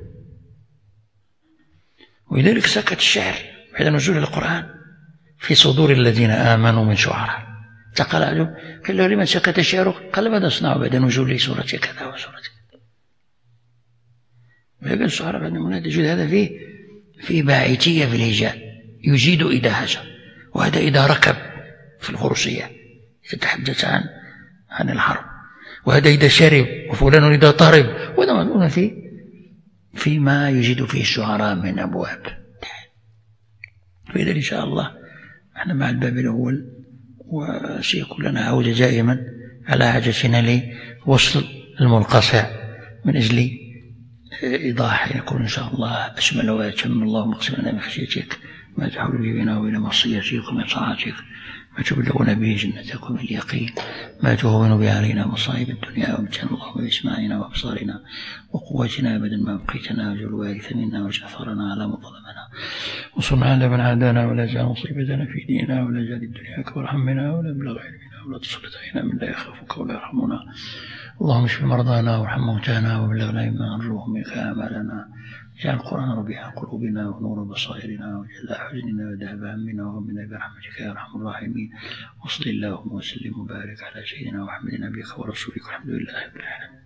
Speaker 1: ولذلك سكت الشعر بعد نزول القرآن في صدور الذين آمنوا من شعراء. قال له لمن سكت الشعر؟ قال ماذا أصنع بعد نزول سورة كذا وسورة كذا. ويقول الشعراء بعد المناد يجد هذا في باعثية في الهجاء، يجيد إذا هجا، وهذا إذا ركب في الفروسية يتحدث عن الحرب، وهذا إذا شرب، وفلان إذا طرب، وهذا مضمون فيما يجد فيه الشعراء من أبواب. فإذا إن شاء الله احنا مع الباب الأول، وسيكون لنا عودة دائما على حاجتنا لوصل المنقطع من أجل إيضاح يكون إن شاء الله أشمل وأتم. اللهم اقسم لنا من خشيتك ما تحول به بيننا وبين معصيتك، ومن طاعتك ما تبلغنا به جنتك، ومن اليقين ما تهون به علينا مصائب الدنيا، ومتعنا اللهم بأسماعنا وأبصارنا وقوتنا أبدا ما بقيتنا، واجعل الوارث منا واجعل ثأرنا على من ظلمنا، وانصرنا على من عادانا، ولا تجعل مصيبتنا في ديننا، ولا تجعل الدنيا أكبر همنا ولا مبلغ علمنا، ولا تسلط علينا من لا يخافك ولا يرحمنا. اللهم اشف مرضانا وارحم موتانا، وبلغنا مما نرجوه منك آمالنا. اجعل القرآن ربيع قلوبنا ونور بصائرنا، وجلاء حزننا وذهاب همنا وغمنا برحمتك يا ارحم الراحمين. وصل اللهم وسلم وبارك على سيدنا محمد نبيك ورسولك، والحمد لله رب العالمين.